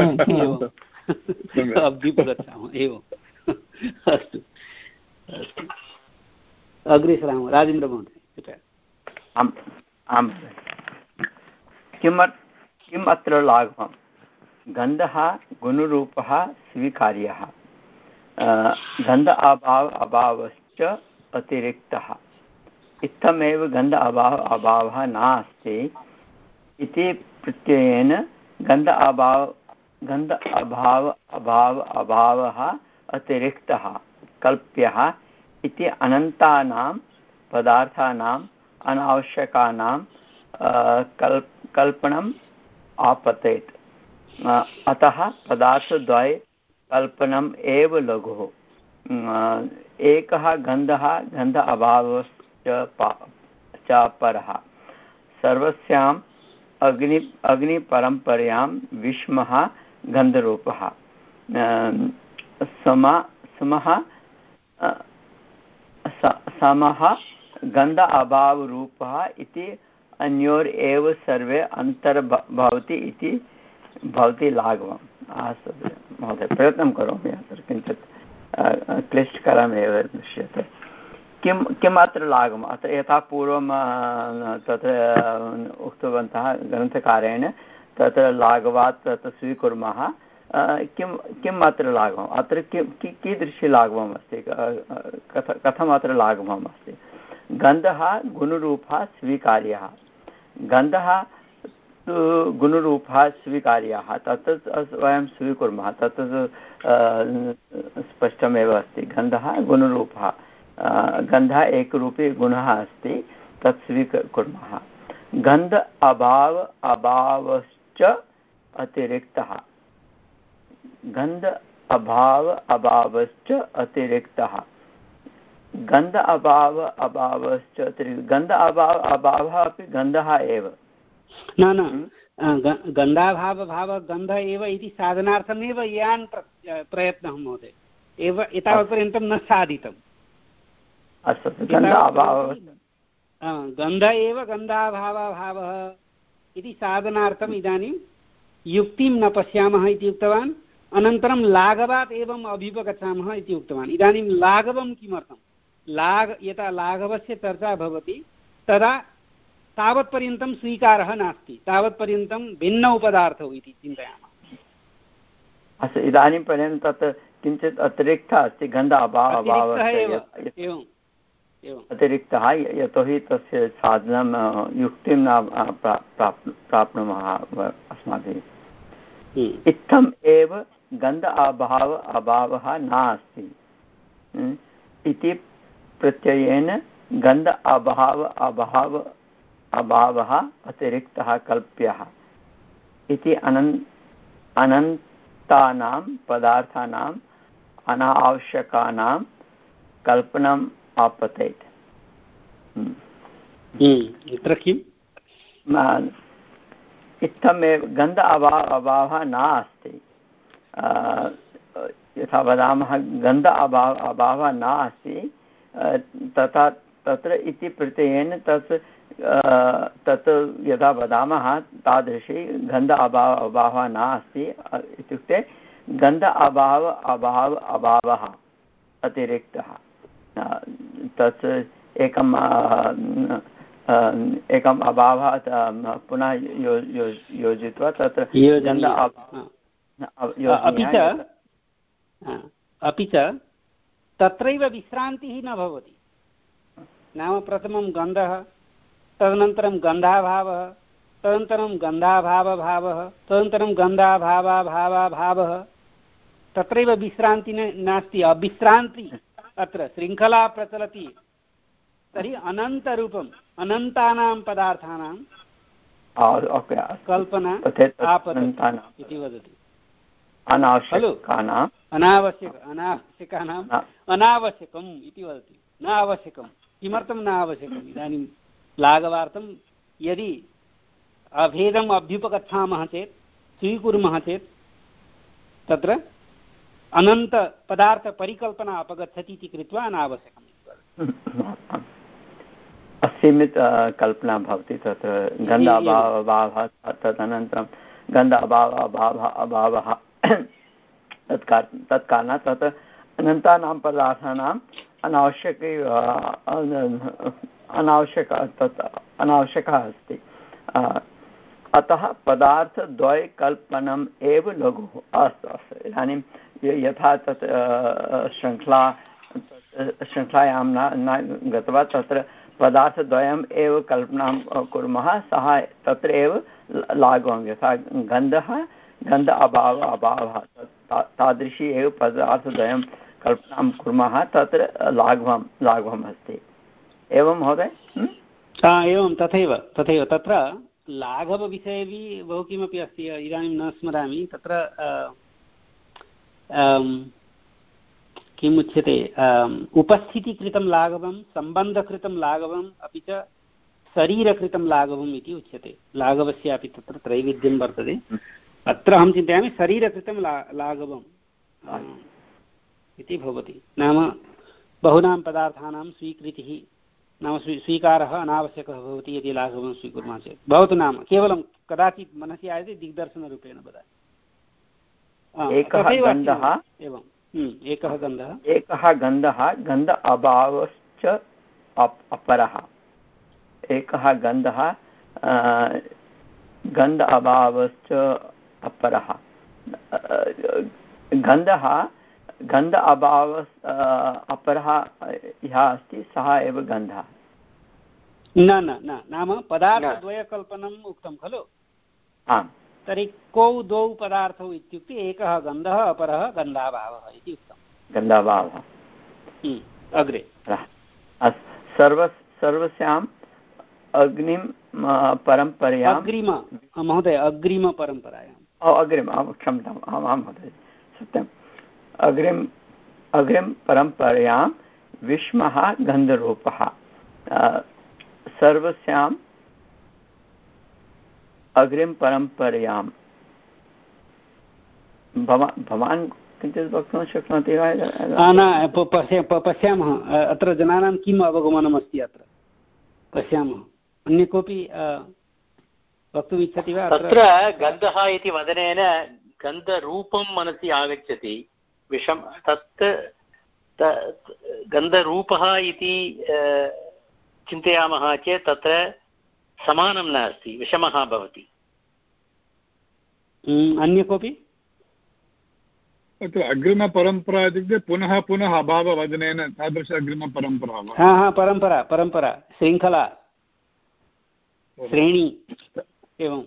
अभ्युपगच्छामः एवं अस्तु अस्तु अग्रे सरामः राजेन्द्र महोदय कृपया आम् आम् किमर्थं किम् अत्र लाघवं गन्धः गुणरूपः स्वीकार्यः गन्ध अभाव अभावश्च अतिरिक्तः इत्थमेव गन्ध अभाव अभावः नास्ति इति प्रत्ययेन गन्ध अभाव गन्ध अभाव अभाव अभावः अतिरिक्तः कल्प्यः इति अनन्तानां पदार्थानाम् अनावश्यकानां कल्प कल्पनम् आपतेत् अतः पदार्थद्वय कल्पनम् एव लघुः एकः गन्धः गन्ध अभावश्च च परः सर्वस्याम् अग्नि अग्निपरम्परयां विष्मः गन्धरूपः सम समः समः गन्ध अभावरूपः इति अन्योर् एव सर्वे अन्तर्भवति इति भवति लाघवम् अस्तु महोदय प्रयत्नं करोमि अत्र किञ्चित् क्लिष्टकरमेव दृश्यते किं किम् अत्र लाघवम् अत्र यथा पूर्वं तत्र उक्तवन्तः ग्रन्थकारेण तत्र लाघवात् तत्र स्वीकुर्मः किं किम् अत्र लाघवम् अत्र किं कीदृशी लाघवम् अस्ति कथ कथम् अत्र लाघवम् अस्ति गन्धः गुणरूपः स्वीकार्यः गन्धः तु गुणरूपः स्वीकार्यः तत् वयं स्वीकुर्मः तत् स्पष्टमेव अस्ति गन्धः गुणरूपः गन्धः एकरूपी गुणः अस्ति तत् स्वीकुर्मः गन्ध अभाव अभावश्च अतिरिक्तः गन्ध अभाव अभावश्च अतिरिक्तः गन्ध अभाव अभावश्च अतिरिक्त गन्ध अभाव अभावः अपि गन्धः एव न न गन्धाभाव भाव गन्ध एव इति साधनार्थमेव यान् प्रयत्नः महोदय एव एतावत्पर्यन्तं न साधितम् अस्तु गन्ध अभावः गन्ध एव गन्धाभावभावः इति साधनार्थम् इदानीं युक्तिं न पश्यामः इति उक्तवान् अनन्तरं लाघवात् एवम् अभ्युपगच्छामः इति उक्तवान्। इदानीं लाघवं किमर्थं? लाघ यथा लाघवस्य चर्चा भवति तदा तावत्पर्यन्तं स्वीकारः नास्ति, तावत्पर्यन्तं भिन्नौ पदार्थौ इति चिन्तयामः। अस्तु, इदानीं पर्यन्तं तत् किञ्चित् अतिरिक्तः अस्ति, गन्ध अभावः अतिरिक्तः, यतोहि तस्य साधनं युक्तिं न प्राप्नुमः अस्माभिः। इत्थम् एव गन्ध अभाव अभावः नास्ति इति प्रत्ययेन गन्ध अभाव अभाव अभावः अतिरिक्तः कल्प्यः इति अनन् अनन्तानां पदार्थानाम् अनावश्यकानां कल्पनम् आपतेत्। यत्र किम् इत्थमेव गन्ध अभाव अभावः नास्ति, यथा वदामः गन्ध अभाव अभावः नास्ति, तथा तत्र इति प्रत्ययेन तत् तत् यदा वदामः तादृशी गन्ध अभाव अभावः नास्ति इत्युक्ते गन्ध अभाव अभाव अभावः अतिरिक्तः। तत् एकम् एकम् अभावः पुनः यो यो योजित्वा तत्र गन्ध अपि च अपि च तत्रैव विश्रान्तिः न भवति। नाम प्रथमं गन्धः, तदनन्तरं गन्धाभावः, तदनन्तरं गन्धाभावभावः, तदनन्तरं गन्धाभावाभावाभावः, तत्रैव विश्रान्तिः नास्ति, अविश्रान्ति अत्र शृङ्खला प्रचलति। तर्हि अनन्तरूपम् अनन्तानां पदार्थानां कल्पना आपतति इति वदति। अनावश्यकानाम् अनावश्यक अनावश्यकानाम् अनावश्यकम् इति वदति। न आवश्यकं। किमर्थं न आवश्यकम्? इदानीं लाघवार्थं यदि अभेदम् अभ्युपगच्छामः चेत्, स्वीकुर्मः चेत् तत्र अनन्तपदार्थपरिकल्पना अपगच्छति इति कृत्वा अनावश्यकम्। असीमित कल्पना भवति तत्र गन्ध अभाव अभावः, तदनन्तरं गन्ध अभाव अभावः अभावः तत्कार तत्कारणात् तत्र अनन्तानां पदार्थानाम् अनावश्यक अनावश्यक तत् अनावश्यकः अस्ति। अतः पदार्थद्वयकल्पनम् एव लघुः। अस्तु अस्तु, इदानीं यथा तत् शृङ्खला शृङ्खलायां न न गत्वा तत्र पदार्थद्वयम् एव कल्पनां कुर्मः, सः तत्र एव लाघवं। यथा गन्धः गन्ध अभाव अभावः, तादृशी एव पदार्थद्वयं कल्पनां कुर्मः, तत्र लाघवं लाघवम् अस्ति। एवं महोदय? एवं तथैव तथैव तत्र लाघवविषये अपि बहु किमपि अस्ति, इदानीं न स्मरामि। तत्र किम् उच्यते, उपस्थितिकृतं लाघवं, सम्बन्धकृतं लाघवम्, अपि च शरीरकृतं लाघवम् इति उच्यते। लाघवस्यापि तत्र त्रैविध्यं वर्तते। अत्र अहं चिन्तयामि शरीरकृतं ला लाघवम् इति भवति। नाम बहूनां पदार्थानां स्वीकृतिः, नाम स्वी स्वीकारः अनावश्यकः भवति यदि लाघवं स्वीकुर्मः चेत्। भवतु नाम केवलं कदाचित् मनसि आयते दिग्दर्शनरूपेण वदामि। एकः गन्धः एवं एकः गन्धः एकः गन्धः गन्ध अभावश्च अपरः। एकः गन्धः गन्ध अभावश्च अपरः। गन्धः गन्ध अभाव अपरः यः अस्ति सः एव गन्धः। न न न नाम पदार्थद्वयकल्पनम् उक्तं खलु। आम्, तर्हि कौ द्वौ पदार्थौ इत्युक्ते एकः गन्धः अपरः गन्धाभावः इति उक्तं। गन्धाभावः अग्रे सर्व सर्वस्याम् अग्निं परम्परायाम् अग्रिम महोदय अग्रिमपरम्परायाम् अग्रिम क्षम्यताम् आम् आं महोदय सत्यम् अग्रिम अग्रिम परम्परायां विष्मः गन्धरूपः सर्वस्याम् अग्रिम परम्परायां भवान् किञ्चित् वक्तुं शक्नोति वा? न पश्यामः अत्र जनानां किम् अवगमनमस्ति अत्र पश्यामः। अन्य कोऽपि वक्तुम् इच्छति वा? तत्र गन्धः इति वदनेन गन्धरूपं मनसि आगच्छति विषम तत् गन्धरूपः इति चिन्तयामः चेत् तत्र समानं नास्ति, विषमः भवति। अन्य कोऽपि? अत्र अग्रिमपरम्परा इत्युक्ते पुनः पुनः अभाववदनेन तादृश अग्रिमपरम्परा वा? हा हा परम्परा परम्परा शृङ्खला श्रेणी एवं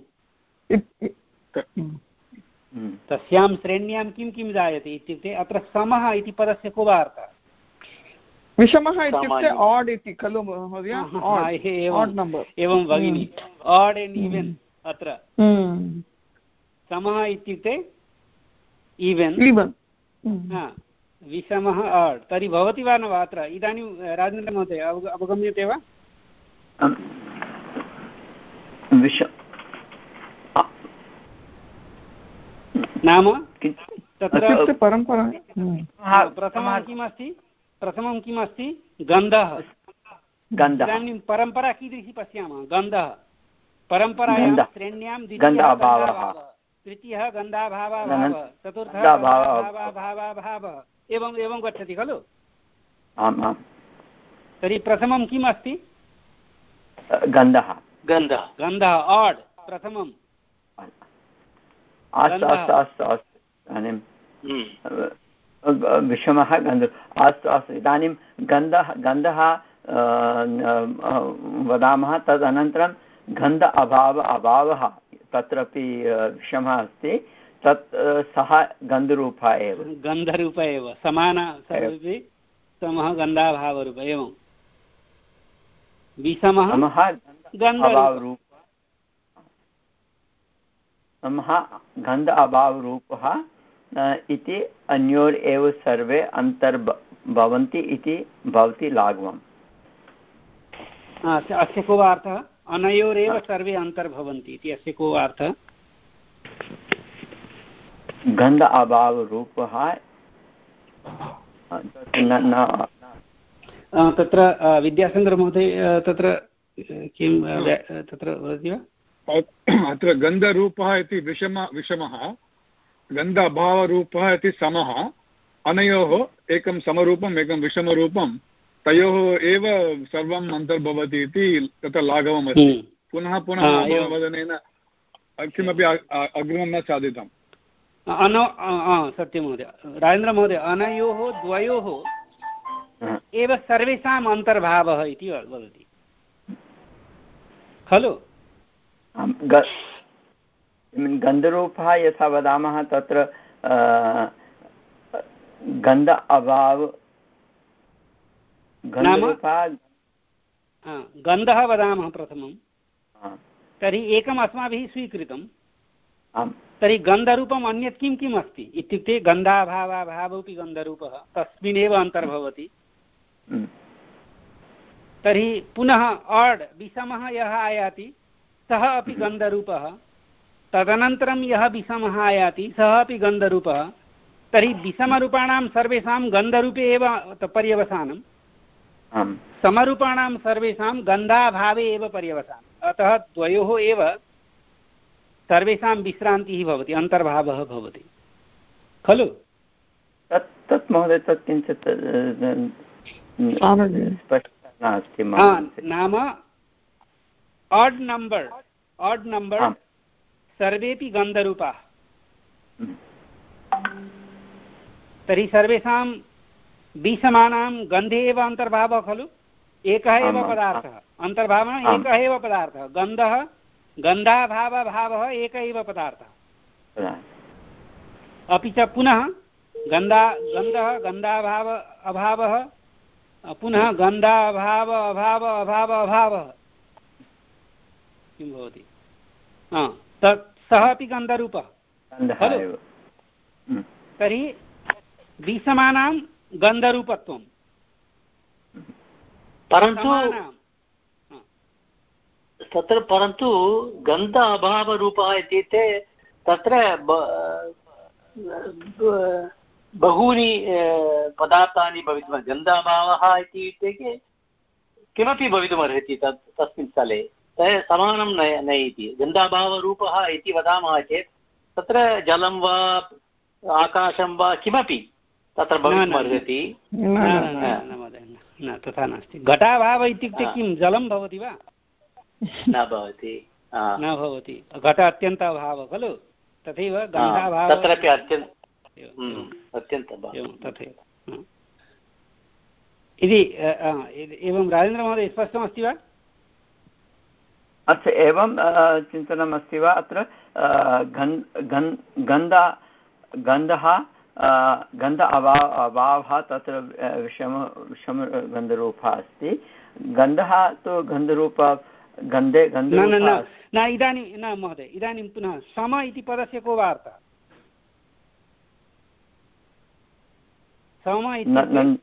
तस्यां श्रेण्यां किं किं जायते इत्युक्ते अत्र समः इति पदस्य को वा अर्थः? विषमः इत्युक्ते आड् इति खलु महोदय? एवं भगिनि, आड् एण्ड् इवेन् अत्र समः इत्युक्ते इवेन् इवेन् विषमः आड्। तर्हि भवति वा न वा अत्र इदानीं राजेन्द्रमहोदय अवगम्यते वा? नाम तत्र परम्परा प्रथमं किमस्ति प्रथमं किमस्ति गन्धः। इदानीं परम्परा कीदृशी पश्यामः? गन्धः परम्परायां श्रेण्यां द्वितीयः तृतीयः गन्धाभावः चतुर्थः गन्धाभावः एवम् एवं गच्छति खलु? तर्हि प्रथमं किम् अस्ति? गन्धः गन्धः गन्धः आड् प्रथमं। अस्तु अस्तु अस्तु अस्तु इदानीं विषमः गन्धः अस्तु अस्तु इदानीं गन्धः गन्धः वदामः तदनन्तरं गन्ध अभाव अभावः तत्रापि विषमः अस्ति तत् सः गन्धरूपः एव गन्धरूप एव समान समः गन्धाभावरूप एवं विषमः गन्धाभावरूप समः गन्ध अभावरूपः इति अन्योर् एव सर्वे अन्तर्भवन्ति इति भवति लाघवम्। अस्य को अर्थः? अनयोरेव सर्वे अन्तर्भवन्ति इति अस्य को अर्थः? गन्ध अभावरूपः तत्र विद्यासागरमहोदय तत्र किं तत्र वदति वा? अत्र गन्धरूपः इति विषम विषमः गन्ध अभावरूपः इति समः अनयोः एकं समरूपम् एकं विषमरूपं तयोः एव सर्वम् अन्तर्भवति इति तत्र लाघवमस्ति। पुनः पुनः अभाववदनेन किमपि अग्रिमं न साधितम्। अनो सत्यं महोदय राजेन्द्रमहोदय अनयोः द्वयोः एव सर्वेषाम् अन्तर्भावः इति वदति खलु? गन्धरूपः यथा वदामः तत्र गन्ध अभाव गन्धः वदामः प्रथमं तर्हि एकम् अस्माभिः स्वीकृतं तर्हि गन्धरूपम् अन्यत् किं किम् अस्ति इत्युक्ते गन्धाभावाभावोऽपि गन्धरूपः तस्मिन्नेव अन्तर्भवति। तर्हि पुनः आड् विषमः यः आयाति सः अपि गन्धरूपः तदनन्तरं यः विषमः आयाति सः अपि गन्धरूपः। तर्हि विषमरूपाणां सर्वेषां गन्धरूपे एव पर्यवसानं समरूपाणां सर्वेषां गन्धाभावे एव पर्यवसानम्। अतः द्वयोः एव सर्वेषां विश्रान्तिः भवति अन्तर्भावः भवति खलु? तत् तत् महोदय तत् किञ्चित् नास्ति नाम आड् नम्बर् आड् नम्बर् सर्वेपि गन्धरूपाः तर्हि सर्वेषां विषमाणां गन्धे एव अन्तर्भावः खलु? एकः एव पदार्थः अन्तर्भावः एकः एव पदार्थः गन्धः गन्धाभावभावः एक एव पदार्थः। अपि च पुनः गन्धा गन्धः गन्धाभाव अभावः पुनः गन्धाभाव अभाव अभाव अभावः किं भवति? तत् सः अपि गन्धरूपः खलु? तर्हि विषमाणां गन्धरूपत्वं परन्तु तत्र परन्तु गन्ध अभावरूपः इत्युक्ते तत्र बहूनि पदार्थानि भवितुम् गन्धाभावः इत्युक्ते किमपि भवितुमर्हति तत् तस्मिन् स्थले समानं न न इति गन्धाभावरूपः इति वदामः चेत् तत्र जलं वा आकाशं वा किमपि तत्र भवितुमर्हति। न तथा नास्ति। घटाभावः इत्युक्ते किं जलं भवति वा? न भवति न भवति। घट अत्यन्ताभावः खलु, तथैव गन्धाभावः तत्रापि अत्यन्त अत्यन्तभावः तथैव इति। एवं राजेन्द्रमहोदय स्पष्टमस्ति वा? अस्तु, एवं चिन्तनमस्ति वा अत्र? गन्ध गन्धः गन्ध अभाव अभावः तत्र विषम विषमगन्धरूपः अस्ति। गन्धः तु गन्धरूप गन्धे गन्धरूपः न। इदानीं न महोदय, इदानीं पुनः सम इति पदस्य को वार्ता? सम इति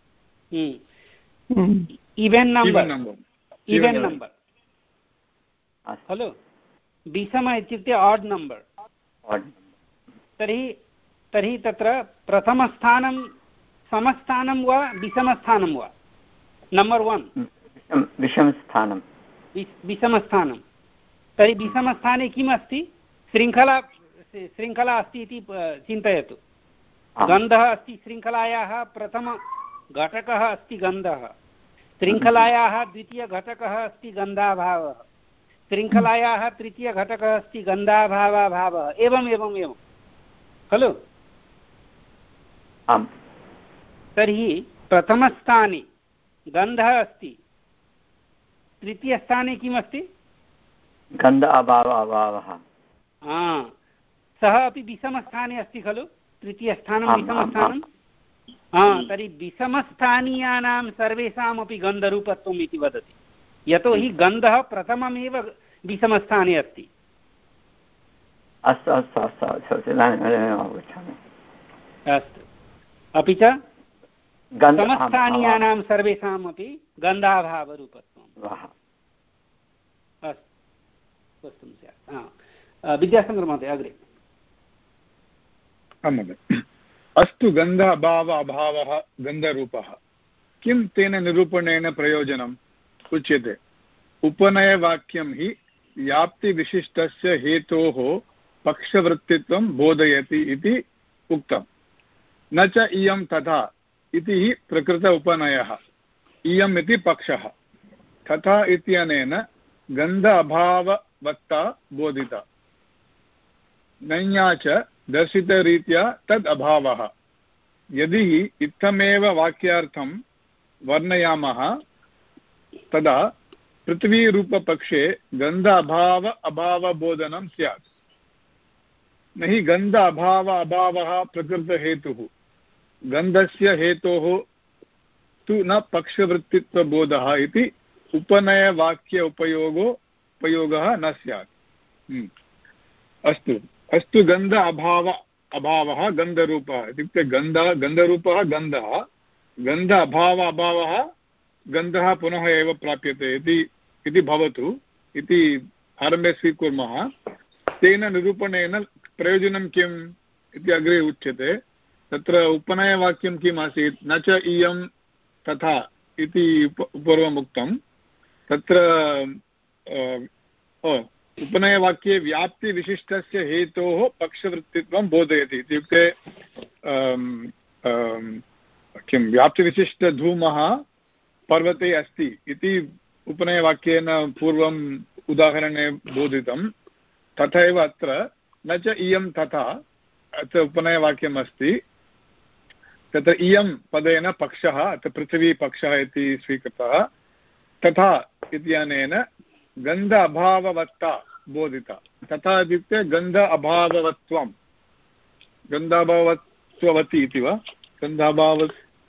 इवेन् नम्बर्, इवेन् नम्बर् खलु। विषम इत्युक्ते आड् नम्बर्। तर्हि तर्हि तत्र प्रथमस्थानं समस्थानं वा विषमस्थानं वा? नम्बर् वन् विषमस्थानं। विषमस्थानं। तर्हि विषमस्थाने किम् अस्ति? शृङ्खला शृङ्खला अस्ति इति चिन्तयतु। गन्धः अस्ति, शृङ्खलायाः प्रथमघटकः अस्ति गन्धः, शृङ्खलायाः द्वितीयघटकः अस्ति गन्धाभावः, शृङ्खलायाः तृतीयघटकः अस्ति गन्धाभावाभावः, एवम् एवम् एवं खलु। आम्। तर्हि प्रथमस्थाने गन्धः अस्ति, तृतीयस्थाने किम् अस्ति? गन्ध अभाव अभावः। सः अपि विषमस्थाने अस्ति खलु, तृतीयस्थानं विषमस्थानं। तर्हि विषमस्थानीयानां सर्वेषामपि गन्धरूपत्वम् इति वदति, यतोहि गन्धः प्रथममेव विषमस्थाने अस्ति। अस्तु अस्तु अस्तु अस्तु अवगच्छामि। अस्तु। अपि च समस्थानीयानां सर्वेषामपि गन्धाभावरूपत्वम्। अस्तु, वस्तुं स्यात्। विद्याशङ्करमहोदय अग्रे। आं महोदय। अस्तु, गन्ध अभाव अभावः गन्धरूपः, किं तेन निरूपणेन प्रयोजनम् उच्यते? उपनयवाक्यं हि व्याप्तिविशिष्टस्य हेतोः पक्षवृत्तित्वं बोधयति इति उक्तम्। न च इयं तथा इति हि प्रकृत उपनयः, इयम् इति पक्षः। तथा इत्यनेन गन्ध अभाववत्ता बोधिता, नैया च दर्शितरीत्या तद् अभावः। यदि हि इत्थमेव वाक्यार्थं वर्णयामः तदा पृथ्वीरूपपक्षे गन्ध अभाव अभावबोधनं स्यात्। न हि गन्ध अभाव अभावः प्रकृतहेतुः, गन्धस्य हेतोः तु न पक्षवृत्तित्वबोधः इति उपनयवाक्य उपयोगो उपयोगः न स्यात्। अस्तु अस्तु गन्ध अभाव अभावः गन्धरूपः इत्युक्ते गन्ध गन्धरूपः गन्धः, गन्ध अभाव अभावः गन्धः पुनः एव प्राप्यते इति इति भवतु इति आरम्भे स्वीकुर्मः। तेन निरूपणेन प्रयोजनं किम् इति अग्रे उच्यते। तत्र उपनयवाक्यं किम् आसीत्? न च इयं तथा इति पूर्वम् उक्तं। तत्र उपनयवाक्ये व्याप्तिविशिष्टस्य हेतोः पक्षवृत्तित्वं बोधयति इत्युक्ते किं व्याप्तिविशिष्टधूमः पर्वते अस्ति इति उपनयवाक्येन पूर्वम् उदाहरणे बोधितं। तथैव अत्र न च इयं तथा, अत्र उपनयवाक्यम् अस्ति। तत्र इयं पदेन पक्षः, अत्र पृथिवीपक्षः इति स्वीकृतः। तथा इत्यनेन गन्ध अभाववत्ता बोधिता। तथा इत्युक्ते गन्ध अभाववत्वं, गन्धाभावत्ववती इति वा? गन्धाभाव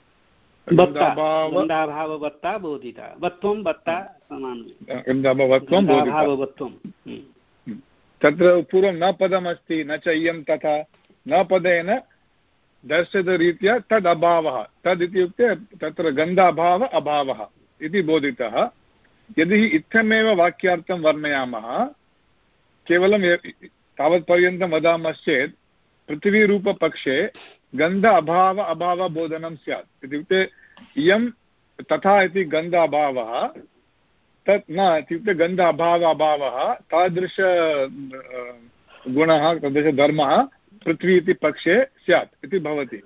गन्धाभाववत्ता बोधिता, वत्वं वत्ता समानं, गन्धाभावत्वं बोधिता। तत्र पूर्वं न पदमस्ति, न च इयं तथा, न पदेन दर्शितरीत्या तद् अभावः, तद् इत्युक्ते तत्र गन्धाभाव अभावः इति बोधितः। यदि इत्थमेव वाक्यार्थं वर्णयामः, केवलं तावत्पर्यन्तं वदामश्चेत् पृथिवीरूपपक्षे गन्ध अभाव अभावबोधनं स्यात्। इत्युक्ते इयं तथा इति गन्ध अभावः, तत् न इत्युक्ते गन्ध अभाव अभावः तादृश गुणः तादृशधर्मः पृथ्वी इति पक्षे स्यात् इति भवति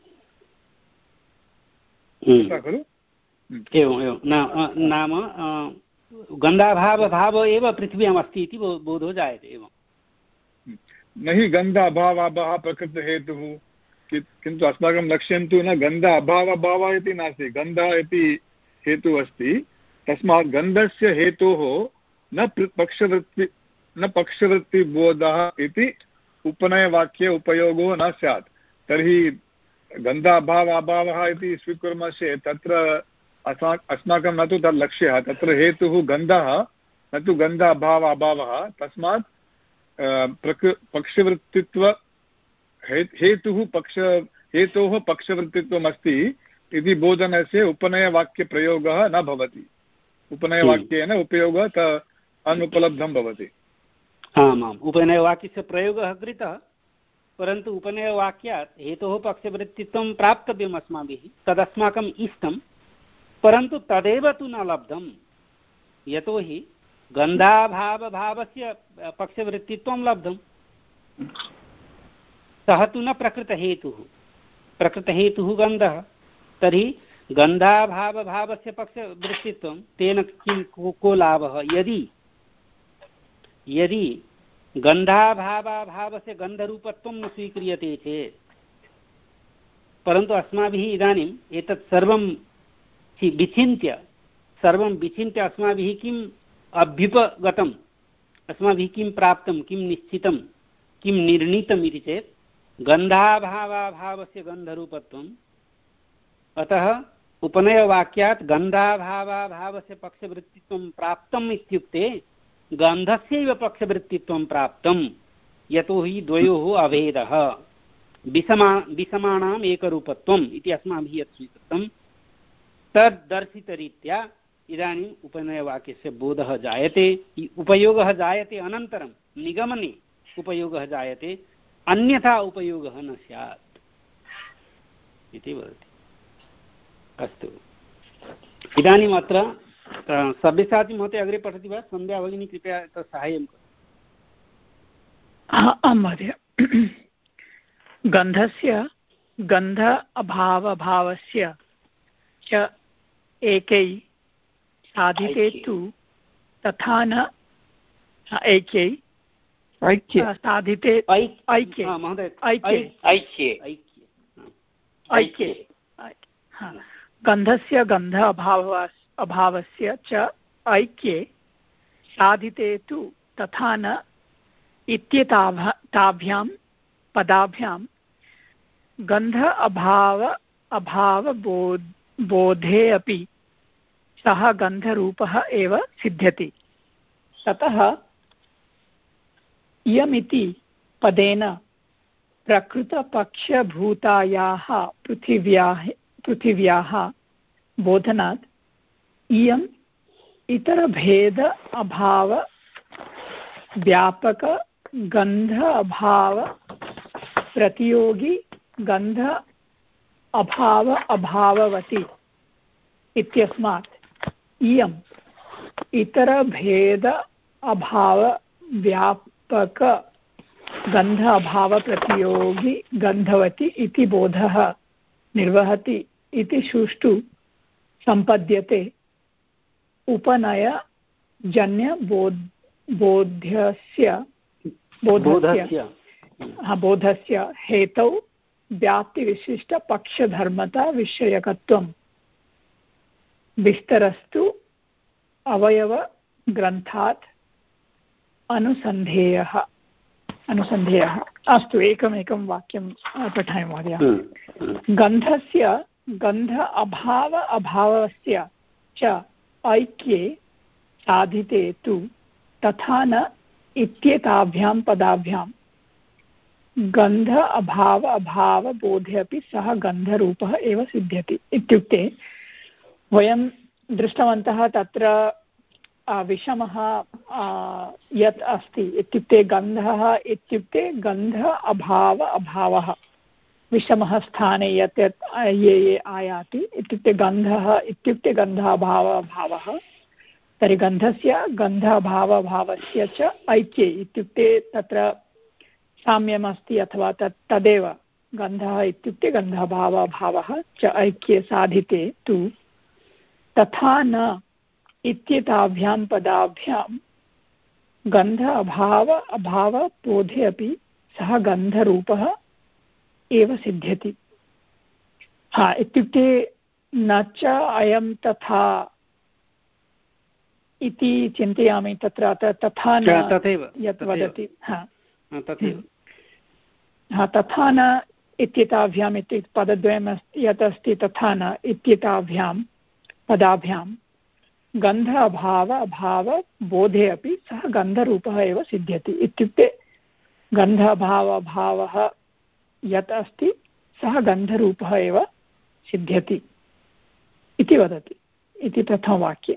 खलु। एवम् एवं नाम गन्धाभावभावो एव पृथिव्याम् अस्ति इति बोधो जायते। एवं न हि गन्ध अभावाभावः प्रकृतहेतुः, किन्तु अस्माकं लक्ष्यं तु न गन्ध अभावाभावः इति नास्ति, गन्धः इति हेतुः अस्ति। तस्मात् गन्धस्य हेतोः न पक्षवृत्ति न पक्षवृत्तिबोधः इति उपनयवाक्ये उपयोगो न स्यात्। तर्हि गन्धाभाव अभावः इति स्वीकुर्मः चेत् तत्र अस्मा अस्माकं न तु तद् लक्ष्यः, तत्र हेतुः गन्धः न तु गन्ध अभाव अभावः। तस्मात् प्रकृ पक्षवृत्तित्व हेतुः पक्ष हेतोः पक्षवृत्तित्वम् अस्ति इति बोधनस्य उपनयवाक्यप्रयोगः न भवति। उपनयवाक्येन उपयोगः त अनुपलब्धं भवति। आमाम्, उपनयवाक्यस्य प्रयोगः कृतः, परन्तु उपनयवाक्यात् हेतोः पक्षवृत्तित्वं प्राप्तव्यम् अस्माभिः, तदस्माकम् इष्टं, परन्तु तदेव तु न लब्धं। यतोहि गन्धाभावभावस्य पक्षवृत्तित्वं लब्धं, सः तु न प्रकृतहेतुः। प्रकृतहेतुः गन्धः, तर्हि गन्धाभावभावस्य पक्षवृत्तित्वं तेन किं को, को लाभः? यदि यदि गन्धाभावाभावस्य गन्धरूपत्वं न स्वीक्रियते चेत्, परन्तु अस्माभिः इदानीम् एतत् सर्वं विचिन्त्य सर्वं विचिन्त्य अस्माभिः किम् अभ्युपगतम्, अस्माभिः किं प्राप्तं, किं निश्चितं, किं निर्णीतम् इति चेत् गन्धाभावाभावस्य गन्धरूपत्वम्। अतः उपनयवाक्यात् गन्धाभावाभावस्य पक्षवृत्तित्वं प्राप्तम् इत्युक्ते गन्धस्यैव पक्षवृत्तित्वं प्राप्तं, यतोहि द्वयोः अभेदः, विषमा विषमाणाम् एकरूपत्वम् इति अस्माभिः यत् स्वीकृतं तद्दर्शितरीत्या इदानीम् उपनयवाक्यस्य बोधः जायते, उपयोगः जायते, अनन्तरं निगमने उपयोगः जायते, अन्यथा उपयोगः न स्यात् इति वदति। अस्तु, इदानीम् अत्र सब्यसाची महोदय अग्रे पठति वा? सन्ध्या भगिनी कृपया तत् साहाय्यं करोतु। आं महोदय। गन्धस्य गन्ध अभावभावस्य च एकै साधिते तु तथा न ऐक्यै साधिते ऐक्ये ऐक्ये ऐक्ये गन्धस्य गन्ध अभाव अभावस्य च ऐक्ये साधिते तु तथा न इत्येताभ्यां पदाभ्यां गन्ध अभाव अभावबोध बोधे अपि सः गन्धरूपः एव सिद्ध्यति। ततः इयमिति पदेन प्रकृतपक्षभूतायाः पृथिव्याः पृथिव्याः बोधनात् इयम् इतरभेद अभाव व्यापक गन्ध अभाव प्रतियोगी गन्ध अभाव अभाववती इत्यस्मात् इयम् इतरभेद अभाव व्यापक गन्ध अभाव प्रतियोगी गन्धवती इति बोधः निर्वहति इति सुष्ठु सम्पद्यते उपनयजन्य बोध बोध्यस्य बोधस्य बोधस्य हेतौ व्याप्तिविशिष्टपक्षधर्मता विषयकत्वं विस्तरस्तु अवयवग्रन्थात् अनुसन्धेयः अनुसन्धेयः। अस्तु, एकमेकं वाक्यं पठामि महोदय। गन्धस्य गन्ध अभाव अभावस्य च ऐक्ये साधिते तु तथा न इत्येताभ्यां पदाभ्यां गन्ध अभाव अभाव बोधे अपि सः गन्धरूपः एव सिद्ध्यति। इत्युक्ते वयं दृष्टवन्तः तत्र विषमः यत् अस्ति, इत्युक्ते गन्धः इत्युक्ते गन्ध अभाव अभावः, विषमः स्थाने यत् यत् ये ये आयाति, इत्युक्ते गन्धः इत्युक्ते गन्ध अभाव अभावः। तर्हि गन्धस्य गन्ध अभाव अभावस्य च ऐक्ये इत्युक्ते तत्र साम्यमस्ति अथवा तत् तदेव गन्धः इत्युक्ते गन्धभावभावः च ऐक्ये साधिते तु तथा न इत्येताभ्यां पदाभ्यां गन्ध अभाव अभावबोधे अपि सः गन्धरूपः एव सिद्ध्यति। हा इत्युक्ते न च अयं तथा इति चिन्तयामि तत्र तथा न तथैव यत् वदति हा तथैव हा तथा न इत्येताभ्याम् इत्युक्ते पदद्वयं यत् अस्ति तथा न इत्येताभ्यां पदाभ्यां गन्ध अभाव अभावबोधे अपि सः गन्धरूपः एव सिद्ध्यति। इत्युक्ते गन्ध अभाव अभावः यत् अस्ति सः गन्धरूपः एव सिद्ध्यति इति वदति इति प्रथमवाक्ये।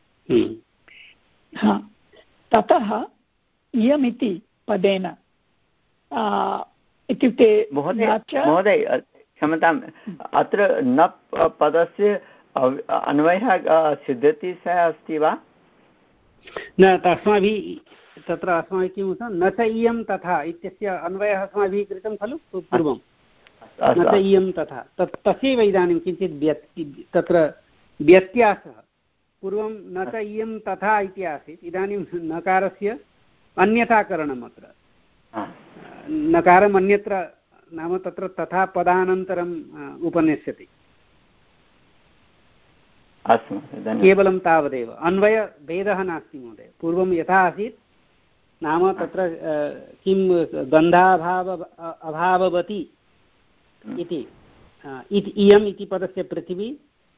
हा ततः इयमिति पदेन इत्युक्ते महोदय क्षम्यताम्, अत्र न पदस्य अन्वयः सिद्ध्यति सः अस्ति वा? न अस्माभिः तत्र अस्माभिः किम् उक्तं न च इयं तथा इत्यस्य अन्वयः अस्माभिः कृतं खलु पूर्वं, न च इयं तथा तत् तस्यैव इदानीं किञ्चित् व्यत् तत्र व्यत्यासः। पूर्वं न च इयं तथा इति आसीत्, इदानीं नकारस्य अन्यथाकरणम् अत्र नकारम् अन्यत्र नाम तत्र तथा पदानन्तरम् उपनेष्यति। अस्तु, केवलं तावदेव, अन्वयभेदः नास्ति महोदय। पूर्वं यथा आसीत् नाम तत्र किं गन्धाभाव अभाववती इति इयम् इति पदस्य पृथिवी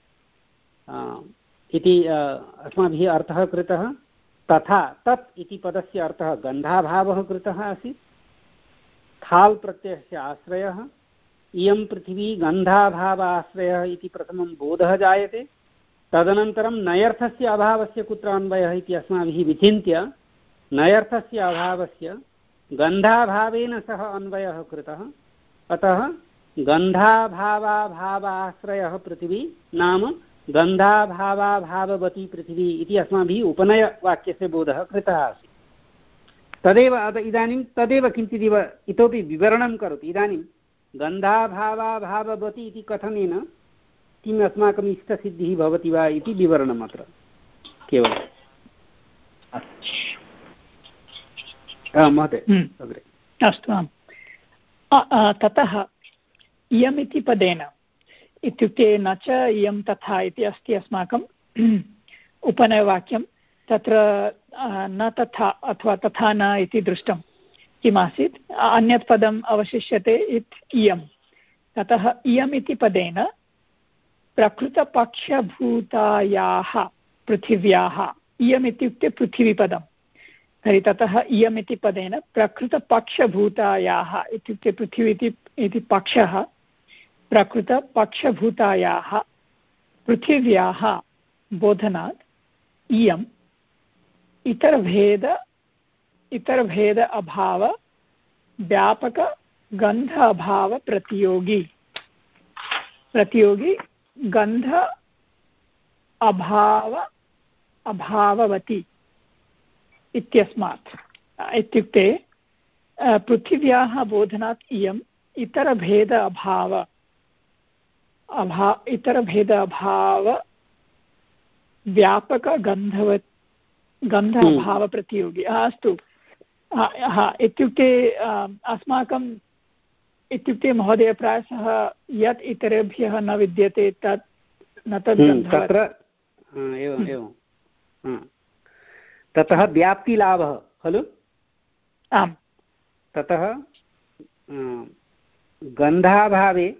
इति अस्माभिः अर्थः कृतः, तथा तत् इति पदस्य अर्थः गन्धाभावः कृतः आसीत्, खाल् प्रत्ययस्य आश्रयः, इयं पृथिवी गन्धाभावाश्रयः इति प्रथमं बोधः जायते। तदनन्तरं नयर्थस्य अभावस्य कुत्र अन्वयः इति अस्माभिः विचिन्त्य नयर्थस्य अभावस्य गन्धाभावेन सह अन्वयः कृतः। अतः गन्धाभावाभावाश्रयः पृथिवी नाम गन्धाभावाभाववती पृथिवी इति अस्माभिः उपनयवाक्यस्य बोधः कृतः आसीत्। तदेव इदानीं तदेव किञ्चिदिव इतोपि विवरणं करोति। इदानीं गन्धाभावाभाववती इति कथनेन किम् अस्माकम् इष्टसिद्धिः भवति वा इति विवरणम् अत्र केवलं। महोदय अग्रे। अस्तु, आम्। ततः इयमिति पदेन इत्युक्ते न च इयं तथा इति अस्ति अस्माकम् उपनयवाक्यं। तत्र न तथा अथवा तथा न इति दृष्टं किमासीत्, अन्यत् पदम् अवशिष्यते इत् इयं। ततः इयमिति पदेन प्रकृतपक्षभूतायाः पृथिव्याः, इयम् इत्युक्ते पृथिवीपदं तर्हि ततः इयमिति पदेन प्रकृतपक्षभूतायाः इत्युक्ते पृथिवी इति पक्षः, प्रकृतपक्षभूतायाः पृथिव्याः बोधनात् इयम् इतरभेद इतरभेद अभाव व्यापक गन्ध अभाव प्रतियोगी प्रतियोगी गन्ध अभाव अभाववती इत्यस्मात्। इत्युक्ते पृथिव्याः बोधनात् इयम् इतरभेद अभाव अभा इतरभेद अभाव व्यापक गन्धव गन्ध अभाव प्रतियोगी। अस्तु, हा इत्युक्ते अस्माकम् इत्युक्ते महोदय प्रायशः यत् इतरेभ्यः न विद्यते तत् न तद् तत्र एवम् एवं ततः व्याप्तिलाभः खलु। आम्, ततः गन्धाभावे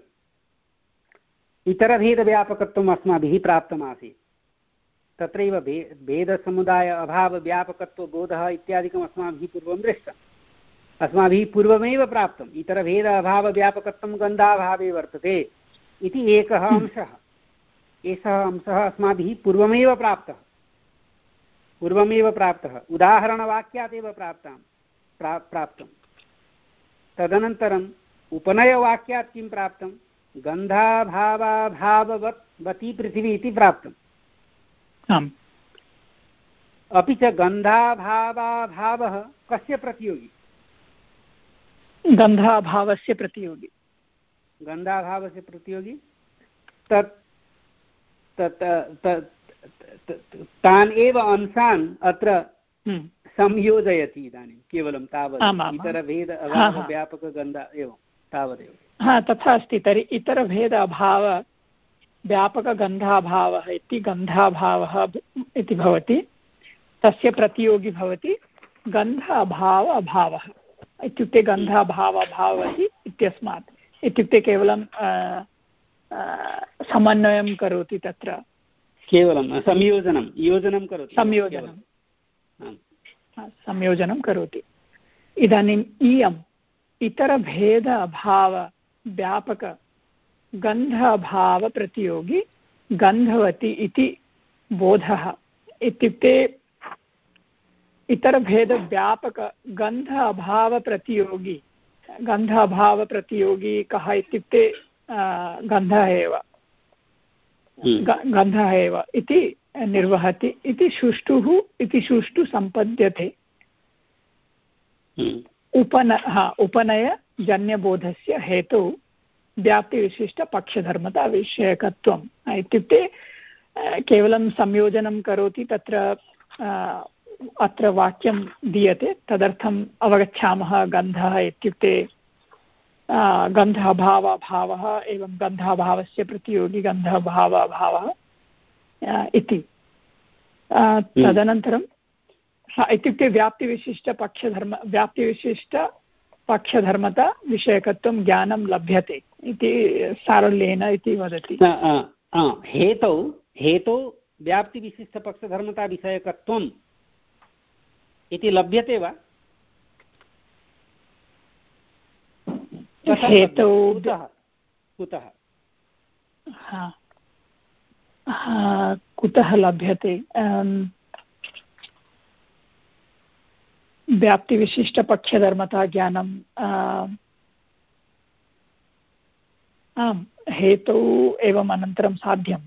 इतरभेदव्यापकत्वम् अस्माभिः प्राप्तमासीत्। तत्रैव भे भेदसमुदाय अभावव्यापकत्वबोधः इत्यादिकम् अस्माभिः पूर्वं दृष्टम्, अस्माभिः पूर्वमेव प्राप्तम्। इतरभेद अभावव्यापकत्वं गन्धाभावे वर्तते इति एकः अंशः। एषः अंशः अस्माभिः पूर्वमेव प्राप्तः पूर्वमेव प्राप्तः उदाहरणवाक्यात् एव प्राप्तां प्रा प्राप्तं। तदनन्तरम् उपनयवाक्यात् किं प्राप्तं? गन्धाभावाभाववती पृथिवी इति प्राप्तम्। अपि च गन्धाभावाभावः कस्य प्रतियोगी? गन्धाभावस्य प्रतियोगी गन्धाभावस्य प्रतियोगी तत् तत् तान् एव अंशान् अत्र संयोजयति इदानीं केवलं तावत् इतरभेद अभावव्यापकगन्ध एवं तावदेव। हा तथा अस्ति। तर्हि इतरभेद अभाव व्यापकगन्धाभावः इति गन्धाभावः इति भवति, तस्य प्रतियोगी भवति गन्ध अभाव अभावः इत्युक्ते गन्धाभाव अभावः इत्यस्मात् इत्युक्ते केवलं समन्वयं करोति, तत्र केवलं संयोजनं योजनं करोति संयोजनं संयोजनं करोति। इदानीम् इयम् इतरभेद अभाव व्यापक गन्ध अभाव प्रतियोगी गन्धवती इति बोधः इत्युक्ते इतरभेद व्यापक गन्ध अभाव प्रतियोगी गन्ध अभाव प्रतियोगी कः इत्युक्ते गन्धः एव गन्धः एव इति निर्वहति इति सुष्ठुः इति सुष्ठु सम्पद्यते। उपन हा उपनयजन्यबोधस्य हेतौ व्याप्तिविशिष्टपक्षधर्मता विषयकत्वम् इत्युक्ते केवलं संयोजनं करोति, तत्र अत्र वाक्यं दीयते तदर्थम् अवगच्छामः। गन्धः इत्युक्ते गन्धाभावभावः एवं गन्धाभावस्य प्रतियोगी गन्धाभावभावः इति। तदनन्तरं इत्युक्ते व्याप्तिविशिष्टपक्षधर्म व्याप्तिविशिष्टपक्षधर्मता विषयकत्वं ज्ञानं लभ्यते इति सारल्येन इति वदति। हेतौ हेतौ व्याप्तिविशिष्टपक्षधर्मता विषयकत्वम् इति लभ्यते वा? हेतौ कुतः कुतः लभ्यते? व्याप्तिविशिष्टपक्षधर्मता ज्ञानम् आम् हेतौ एवम् अनन्तरं साध्यं।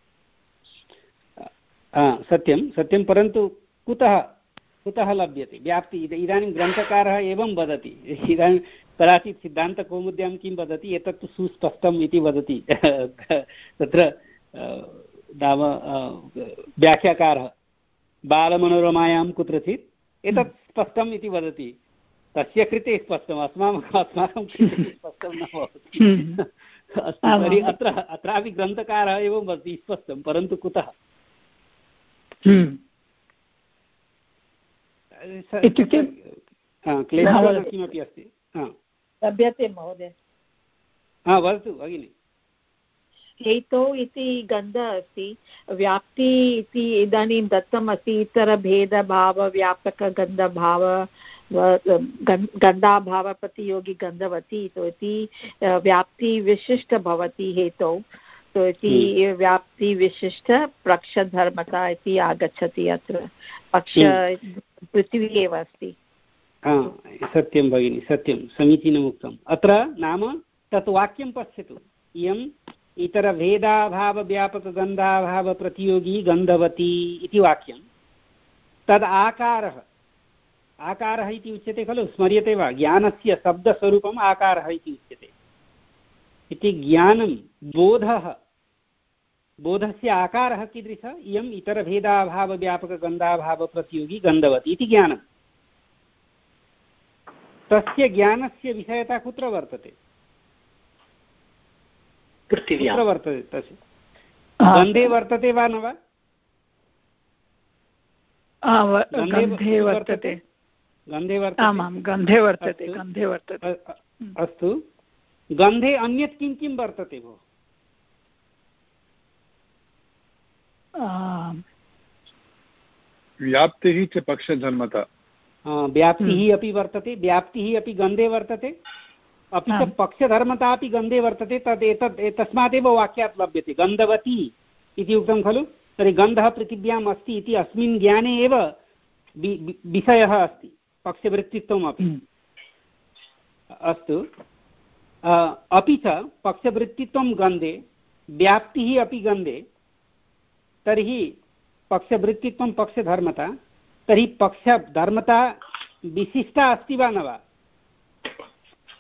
सत्यं सत्यं, परन्तु कुतः कुतः लभ्यते व्याप्ति? इदानीं ग्रन्थकारः एवं वदति, इदानीं कदाचित् सिद्धान्तकौमुद्यां किं वदति, एतत् तु सुस्पष्टम् इति वदति तत्र नाम व्याख्याकारः बालमनोरमायां कुत्रचित् एतत् स्पष्टम् इति वदति, तस्य कृते स्पष्टम्, अस्माकम् अस्माकं कृते स्पष्टं न भवति। अस्तु, तर्हि अत्र अत्रापि ग्रन्थकारः एवं वदति स्पष्टं, परन्तु कुतः इत्युक्ते क्लेशः किमपि अस्ति? लभ्यते महोदय। हा वदतु भगिनि। हेतौ इति गन्धः अस्ति, व्याप्ति इति इदानीं दत्तम् अस्ति, इतरभेदभावव्यापकगन्धभाव गन्धाभाव प्रतियोगी गन्धवती इति व्याप्ति विशिष्ट भवति हेतौ, तो इति व्याप्ति विशिष्ट पक्षधर्मता इति आगच्छति। अत्र पक्ष पृथिवी एव अस्ति। सत्यं भगिनि, सत्यं, समीचीनम् उक्तम्। अत्र नाम तत् वाक्यं पश्यतु, इयम् इतरभेदाभावव्यापकगन्धाभावप्रतियोगी गन्धवती इति वाक्यं, तद् आकारः आकारः इति उच्यते खलु, स्मर्यते वा? ज्ञानस्य शब्दस्वरूपम् आकारः इति उच्यते इति। ज्ञानं बोधः, बोधस्य आकारः कीदृशः? इयम् इतरभेदाभावव्यापकगन्धाभावप्रतियोगी गन्धवती इति ज्ञानं। तस्य ज्ञानस्य विषयता कुत्र वर्तते? कुत्र वर्तते? तस्य गन्धे वर्तते वा न वा? गन्धे वर्तते, गन्धे वर्तते। आमां गन्धे वर्तते, गन्धे वर्तते। अस्तु, गन्धे अन्यत् किं किं वर्तते भो? व्याप्तिः च पक्षधर्मता। व्याप्तिः अपि वर्तते, व्याप्तिः अपि गन्धे वर्तते, अपि च पक्षधर्मता अपि गन्धे वर्तते। तद् एतद् तस्मादेव वाक्यात् लभ्यते, गन्धवती इति उक्तं खलु। तर्हि गन्धः पृथिव्याम् अस्ति इति अस्मिन् ज्ञाने एव विषयः अस्ति, पक्षवृत्तित्वम् अपि। अस्तु, अपि च पक्षवृत्तित्वं गन्धे, व्याप्तिः अपि गन्धे, तर्हि पक्षवृत्तित्वं पक्षधर्मता, तर्हि पक्षधर्मता विशिष्टा अस्ति वा न वा?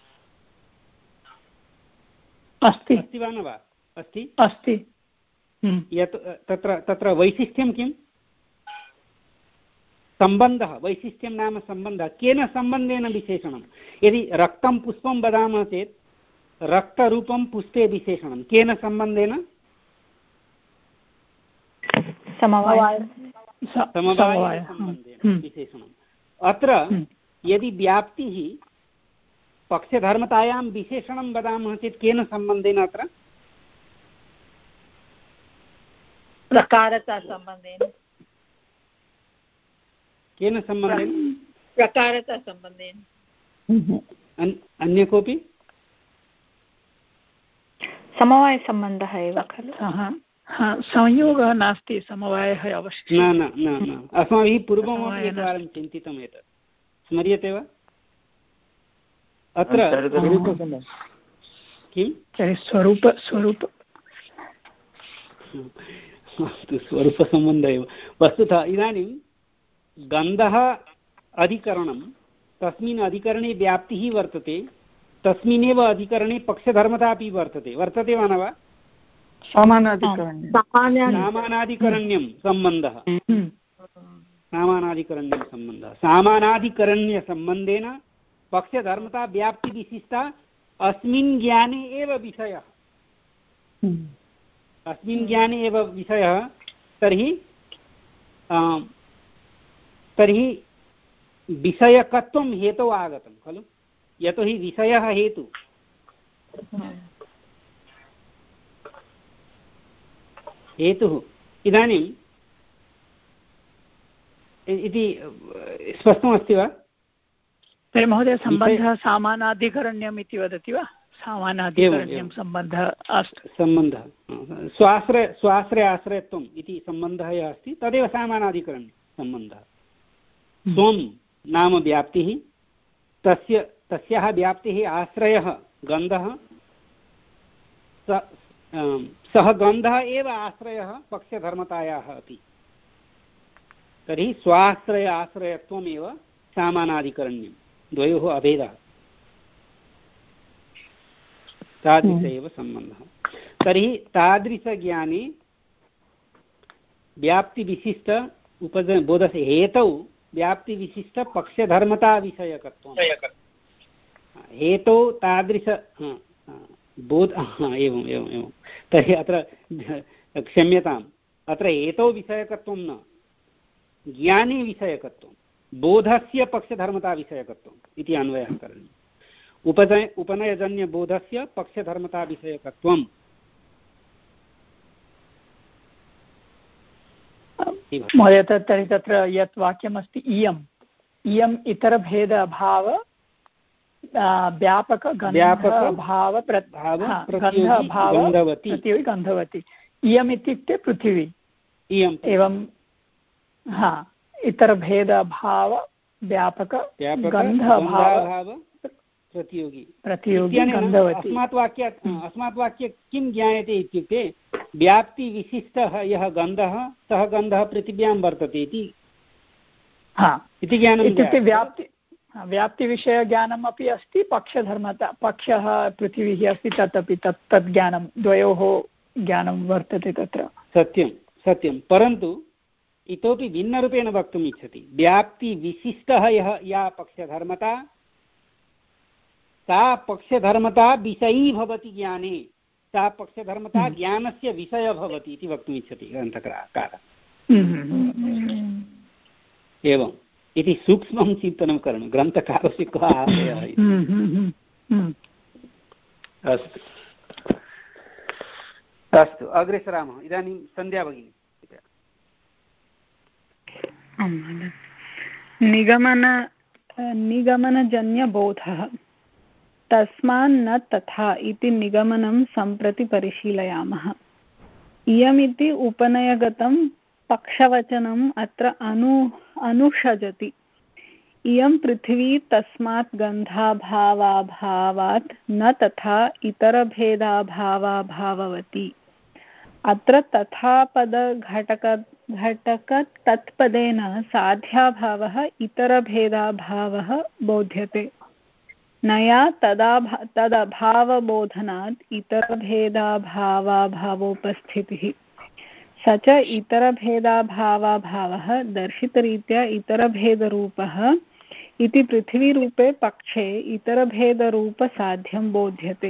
अस्ति अस्ति वा न वा? अस्ति अस्ति। यत् तत्र तत्र वैशिष्ट्यं किं? सम्बन्धः। वैशिष्ट्यं नाम सम्बन्धः। केन सम्बन्धेन विशेषणं? यदि रक्तं पुष्पं वदामः चेत् रक्तरूपं पुष्पे विशेषणं केन सम्बन्धेन? समवायसम्बन्धेन विशेषणम्। अत्र यदि व्याप्तिः पक्षधर्मतायां विशेषणं वदामः चेत् केन सम्बन्धेन? अत्र प्रकारतासम्बन्धेन। केन सम्बन्धेन? प्रकारतासम्बन्धेन। अन्य कोऽपि? समवायसम्बन्धः एव खलु। संयोगः नास्ति, समवायः अवश्यं। न न न न अस्माभिः पूर्वमपि एकवारं चिन्तितम् एतत्, स्मर्यते वा? अत्र किं स्वरूप स्वरूप स्वरूपसम्बन्धः एव वस्तुतः। इदानीं गन्धः अधिकरणं, तस्मिन् अधिकरणे व्याप्तिः वर्तते, तस्मिन्नेव अधिकरणे पक्षधर्मता अपि वर्तते वर्तते वा न वा? सामानाधिकरण्यं सम्बन्धः सामानाधिकरण्यं सम्बन्धः सामानाधिकरण्यसम्बन्धेन पक्षधर्मता व्याप्तिविशिष्टा अस्मिन् ज्ञाने एव विषयः अस्मिन् ज्ञाने एव विषयः तर्हि तर्हि विषयकत्वं हेतौ आगतं खलु। यतोहि विषयः हेतु। हेतुः इदानीम् इति स्पष्टमस्ति वा? तर्हि महोदय सम्बन्धः सामानाधिकरण्यम् इति वदति वा? सामानाधिकरण्यं सम्बन्धः अस्तु। सम्बन्धः स्वाश्रय स्वाश्रय आश्रयत्वम् इति सम्बन्धः यः अस्ति तदेव सामानाधिकरण्यसम्बन्धः। स्वं नाम व्याप्तिः, तस्य तस्याः व्याप्तिः आश्रयः गन्धः, सः गन्धः एव आश्रयः पक्षधर्मतायाः अपि। तर्हि स्वाश्रय आश्रयत्वमेव सामानाधिकरण्यं, द्वयोः अभेदः, तादृश एव सम्बन्धः। तर्हि तादृशज्ञाने व्याप्तिविशिष्ट उपज बोधस्य हेतौ व्याप्तिविशिष्टपक्षधर्मताविषयकत्वं हेतौ तादृश बोध एवम् एवम् एवं तर्हि अत्र क्षम्यताम्, अत्र हेतौ विषयकत्वं न, ज्ञाने विषयकत्वं, बोधस्य पक्षधर्मताविषयकत्वम् इति अन्वयः करणीयः। उपनय उपनयजन्यबोधस्य पक्षधर्मताविषयकत्वम्। महोदय तर्हि तत्र यत् वाक्यमस्ति इयम् इयम् इतरभेद अभाव व्यापक गन्धभाव प्रतियोगी गन्धवती। इयम् इत्युक्ते पृथिवी। एवं हा इतरभेद अभाव व्यापक गन्धभाव प्रतियोगी प्रतियोगी गन्धवती। अस्मात् वाक्यात् अस्मात् वाक्ये किं ज्ञायते इत्युक्ते व्याप्तिविशिष्टः यः गन्धः सः गन्धः पृथिव्यां वर्तते इति ज्ञानम्। इत्युक्ते व्याप्ति व्याप्तिविषयज्ञानम् अपि अस्ति, पक्षधर्मता पक्षः पृथिवीः अस्ति तदपि तत् तद् ज्ञानं द्वयोः ज्ञानं वर्तते तत्र। सत्यं सत्यं, परन्तु इतोपि भिन्नरूपेण वक्तुम् इच्छति। व्याप्तिविशिष्टः यः या पक्षधर्मता सा पक्षधर्मता विषयी भवति ज्ञाने, सा पक्षधर्मता ज्ञानस्य विषयः भवति इति वक्तुम् इच्छति ग्रन्थकारः। एवम् इति सूक्ष्मं चिन्तनं करणं ग्रन्थकारस्य कः आशयः। अस्तु अस्तु अग्रे सरामः। इदानीं सन्ध्या भगिनी। निगमन निगमनजन्यबोधः तस्मान्न तथा इति निगमनं सम्प्रति परिशीलयामः। इयमिति उपनयगतं पक्षवचनम् अत्र अनु अनुषजति। इयं पृथिवी तस्मात् गन्धाभावाभावात् न तथा इतरभेदाभावाभाववती। अत्र तथा पदघटक घटक तत्पदेन साध्याभावः इतरभेदाभावः बोध्यते। नया तदा तदभावबोधनात् इतरभेदाभावाभावोपस्थितिः स च इतरभेदाभावाभावः दर्शितरीत्या इतरभेदरूपः इति पृथिवीरूपे पक्षे इतरभेदरूपसाध्यं बोध्यते।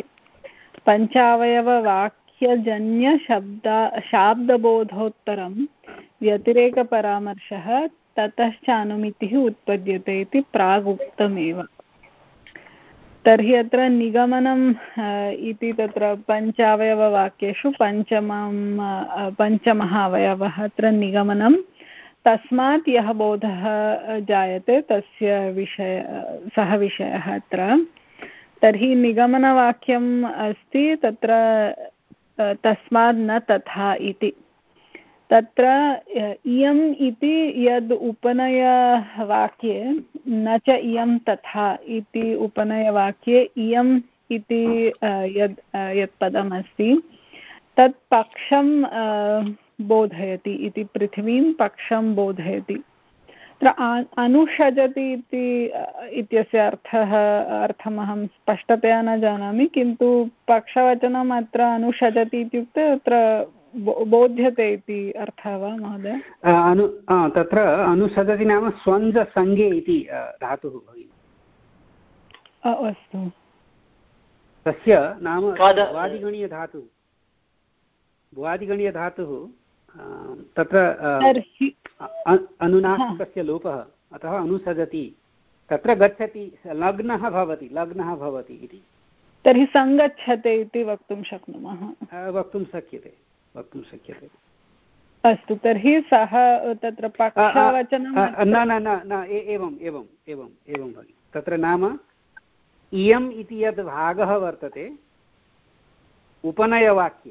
पञ्चावयववाक्यजन्यशब्दा शाब्दबोधोत्तरं व्यतिरेकपरामर्शः ततश्च अनुमितिः उत्पद्यते इति प्रागुक्तमेव। तर्हि अत्र निगमनम् इति तत्र पञ्चावयववाक्येषु पञ्चमं पञ्चमः अवयवः अत्र निगमनं। तस्मात् यः बोधः जायते तस्य विषय सः विषयः अत्र। तर्हि निगमनवाक्यम् अस्ति तत्र तस्मात् न तथा इति। तत्र इयम् इति यद् उपनयवाक्ये न च इयं तथा इति उपनयवाक्ये इयम् इति यद् यत् पदमस्ति तत् पक्षं बोधयति इति पृथिवीं पक्षं बोधयति। अत्र अनुषजति इति इत्यस्य अर्थः अर्थमहं स्पष्टतया न जानामि, किन्तु पक्षवचनम् अत्र अनुषजति इत्युक्ते अत्र बोध्यते इति अर्थः वा महोदय? अनु तत्र अनुसदति नाम स्वञ्जसङ्गे इति धातुः भगिनि। अस्तु, तस्य नाम भ्वादिगणीयधातुः भ्वादिगणीयधातुः तत्र अनुनासिकस्य लोपः, अतः अनुसदति, तत्र गच्छति, लग्नः भवति लग्नः भवति इति। तर्हि सङ्गच्छते इति वक्तुं शक्नुमः, वक्तुं शक्यते वक्तुं शक्यते अस्तु, तर्हि सः तत्र पक्षवचनं न न न न एवम् एवम् एवम् एवं भगिनि। तत्र नाम इयम् इति यद् भागः वर्तते उपनयवाक्ये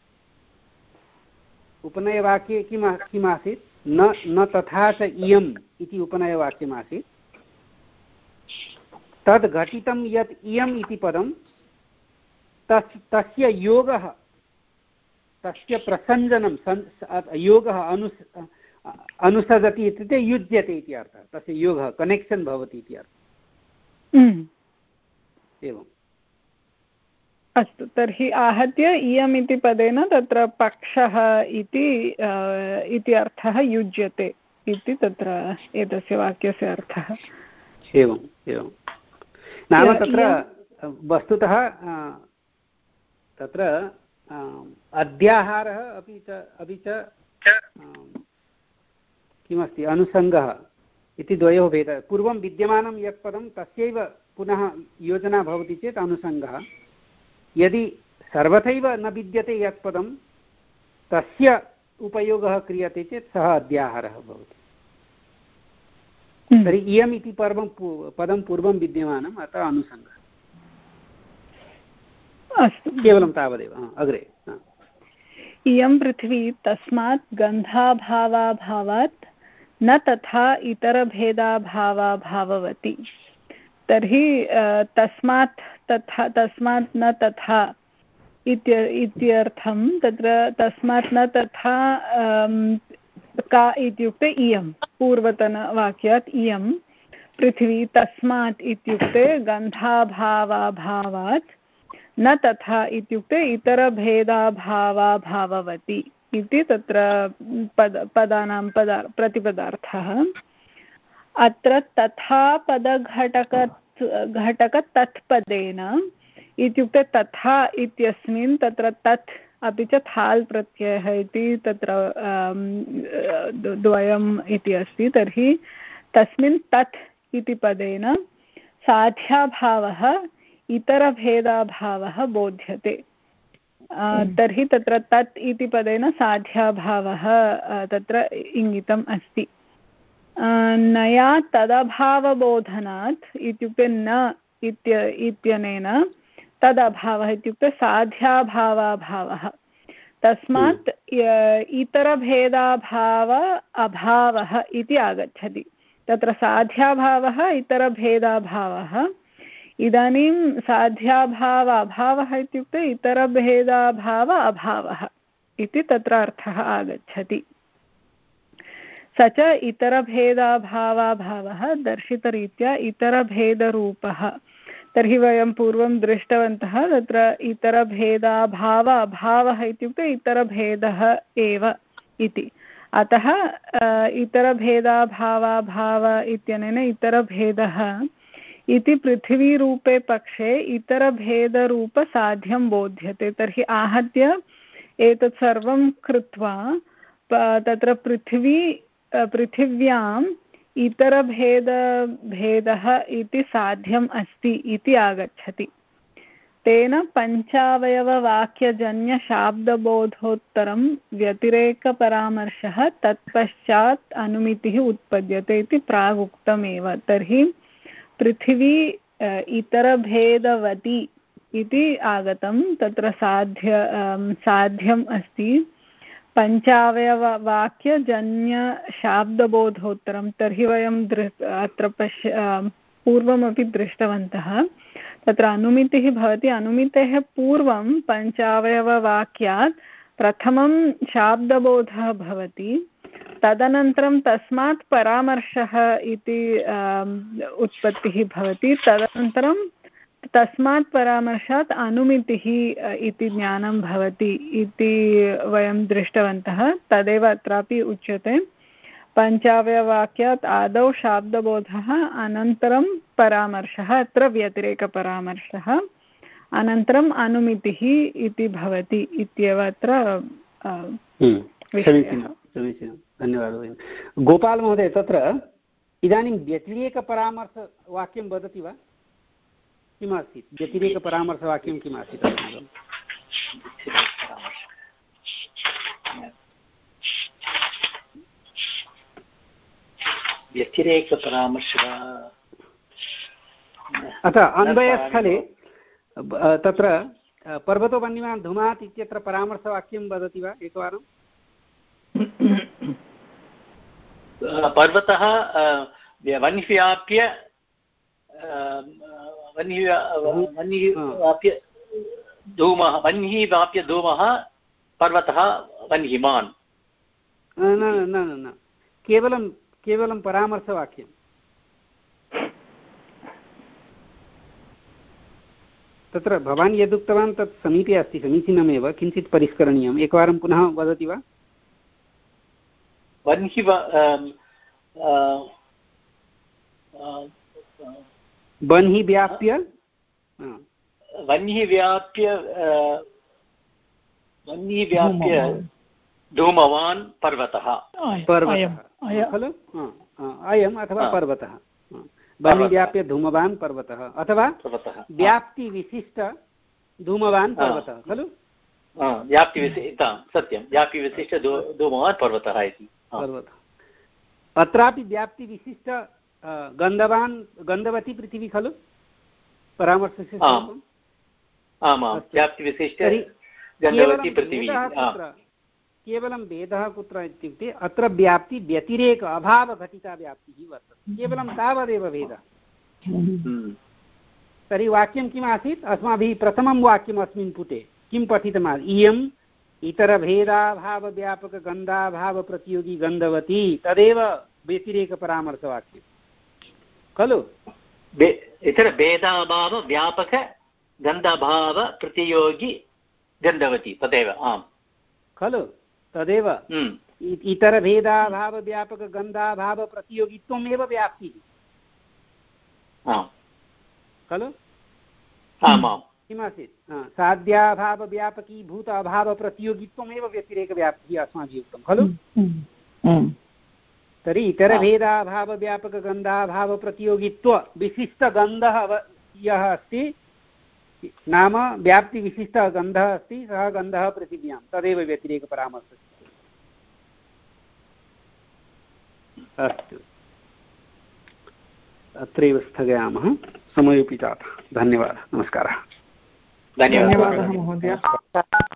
उपनयवाक्ये किम् किमासीत् न न तथा च इयम् इति उपनयवाक्यमासीत्। तद् घटितं यत् इयम् इति पदं तस् तस्य योगः तस्य प्रसञ्जनं योगः अनु अनुसदति इत्युक्ते युज्यते इति अर्थः, तस्य योगः कनेक्षन् भवति इति अर्थः। एवम् अस्तु, तर्हि आहत्य इयम् इति पदेन तत्र पक्षः इति इति अर्थः युज्यते इति तत्र एतस्य वाक्यस्य अर्थः। एवम् एवं नाम तत्र वस्तुतः तत्र अध्याहारः अपि च अपि च किमस्ति अनुसङ्गः इति द्वयोः भेदः। पूर्वं विद्यमानं यत् पदं तस्यैव पुनः योजना भवति चेत् अनुसङ्गः, यदि सर्वथैव न विद्यते यत् पदं तस्य उपयोगः क्रियते चेत् सः अध्याहारः भवति। तर्हि इयम् इति पर्वं पदं पूर्वं विद्यमानम्, अतः अनुसङ्गः। अस्तु, केवलं तावदेव। अग्रे इयं पृथ्वी तस्मात् गन्धाभावाभावात् न तथा इतरभेदाभावाभाववति। तर्हि तस्मात् तथा तस्मात् न तथा इत्यर्थं तत्र तस्मात् न तथा का इत्युक्ते इयं पूर्वतनवाक्यात् इयं पृथ्वी तस्मात् इत्युक्ते गन्धाभावाभावात् न तथा इत्युक्ते इतरभेदाभावाभाववति इति तत्र पद पदानां पदा प्रतिपदार्थः। अत्र तथा पदघटक घटकतत्पदेन इत्युक्ते तथा इत्यस्मिन् तत्र तत् अपि च थाल् प्रत्ययः इति तत्र द्वयम् इति अस्ति। तर्हि तस्मिन् तत् इति पदेन साध्याभावः इतरभेदाभावः बोध्यते। तर्हि तत्र तत् इति पदेन साध्याभावः तत्र इङ्गितम् अस्ति। नया तदभावबोधनात् इत्युक्ते न इत्य इत्यनेन तदभावः इत्युक्ते साध्याभावाभावः, तस्मात् इतरभेदाभाव अभावः इति आगच्छति। तत्र साध्याभावः इतरभेदाभावः। इदानीं साध्याभाव अभावः इत्युक्ते इतरभेदाभाव अभावः इति तत्र अर्थः आगच्छति। स च इतरभेदाभावाभावः दर्शितरीत्या इतरभेदरूपः। तर्हि वयं पूर्वं दृष्टवन्तः तत्र इतरभेदाभाव अभावः इत्युक्ते इतरभेदः एव इति। अतः इतरभेदाभावाभाव इत्यनेन इतरभेदः इति पृथिवीरूपे पक्षे इतरभेदरूपसाध्यं बोध्यते। तर्हि आहत्य एतत् सर्वं कृत्वा तत्र पृथिवी पृथिव्याम् इतरभेद भेदः इति साध्यम् अस्ति इति आगच्छति। तेन पञ्चावयववाक्यजन्यशाब्दबोधोत्तरं व्यतिरेकपरामर्शः तत्पश्चात् अनुमितिः उत्पद्यते इति प्रागुक्तमेव। तर्हि पृथिवी इतरभेदवती इति आगतं, तत्र साध्य साध्यम् अस्ति पञ्चावयववाक्यजन्यशाब्दबोधोत्तरं। तर्हि वयं दृ अत्र पश्य पूर्वमपि दृष्टवन्तः तत्र अनुमितिः भवति। अनुमितेः पूर्वं पञ्चावयववाक्यात् प्रथमं शाब्दबोधः भवति, तदनन्तरं तस्मात् परामर्शः इति उत्पत्तिः भवति, तदनन्तरं तस्मात् परामर्शात् अनुमितिः इति ज्ञानं भवति इति वयं दृष्टवन्तः। तदेव अत्रापि उच्यते, पञ्चावयवाक्यात् आदौ शाब्दबोधः अनन्तरं परामर्शः, अत्र व्यतिरेकपरामर्शः, अनन्तरम् अनुमितिः इति भवति इत्येव अत्र समीचीनं समीचीनं धन्यवादः। गोपाल महोदय, तत्र इदानीं व्यतिरेकपरामर्शवाक्यं वदति वा? किमासीत् व्यतिरेकपरामर्शवाक्यं किमासीत्? व्यतिरेकपरामर्श अतः अन्वयस्थले तत्र पर्वतो वह्निमान् धूमात् इत्यत्र परामर्शवाक्यं वदति वा एकवारं? पर्वतः वह्निव्याप्य वह्निव्याप्य धूमः वह्निव्याप्य धूमः पर्वतः वह्निमान्। न न न न केवलं केवलं परामर्शवाक्यं। तत्र भवान् यदुक्तवान् तत् समीपे अस्ति, समीचीनमेव, किञ्चित् परिष्करणीयम्। एकवारं पुनः वदति वा? वह्नि वह्नि व्याप्य वह्नि व्याप्य वह्नि व्याप्य धूमवान् पर्वतः पर्वतः खलु? अयम् अथवा पर्वतः वह्नि व्याप्य धूमवान् पर्वतः अथवा व्याप्तिविशिष्ट धूमवान् पर्वतः खलु? व्याप्तिविशिष्ट सत्यं व्याप्तिविशिष्ट धूमवान् पर्वतः इति पर्वतः। अत्रापि व्याप्तिविशिष्ट गन्धवान् गन्धवती पृथिवी खलु परामर्शस्य? आमां व्याप्तिविशिष्ट गन्धवती पृथिवी। केवलं भेदः कुत्र इत्युक्ते अत्र व्याप्ति व्यतिरेक अभावघटिता व्याप्तिः वर्तते, केवलं तावदेव भेदः। तर्हि वाक्यं किम् आसीत्? अस्माभिः प्रथमं वाक्यम् अस्मिन् पुटे किं पठितमासीत्? इयम् इतरभेदाभावव्यापकगन्धाभावप्रतियोगी गन्धवती, तदेव व्यतिरेकपरामर्शवाक्यं खलु? इतरभेदाभावव्यापकगन्धभावप्रतियोगी गन्धवती तदेव आम् खलु? तदेव इतरभेदाभावव्यापकगन्धाभावप्रतियोगित्वमेव व्याप्तिः खलु? किमासीत्? साध्याभावव्यापकीभूत अभावप्रतियोगित्वमेव व्यतिरेकव्याप्तिः अस्माभिः उक्तं खलु? तर्हि इतरभेदाभावव्यापकगन्धाभावप्रतियोगित्व विशिष्टगन्धः यः अस्ति नाम व्याप्तिविशिष्टः गन्धः अस्ति, सः गन्धः पृथिव्यां, तदेव व्यतिरेकपरामर्शः। अस्तु, अत्रैव स्थगयामः, समयोपि जातः। धन्यवादः, नमस्कारः। धन्यवादः महोदय।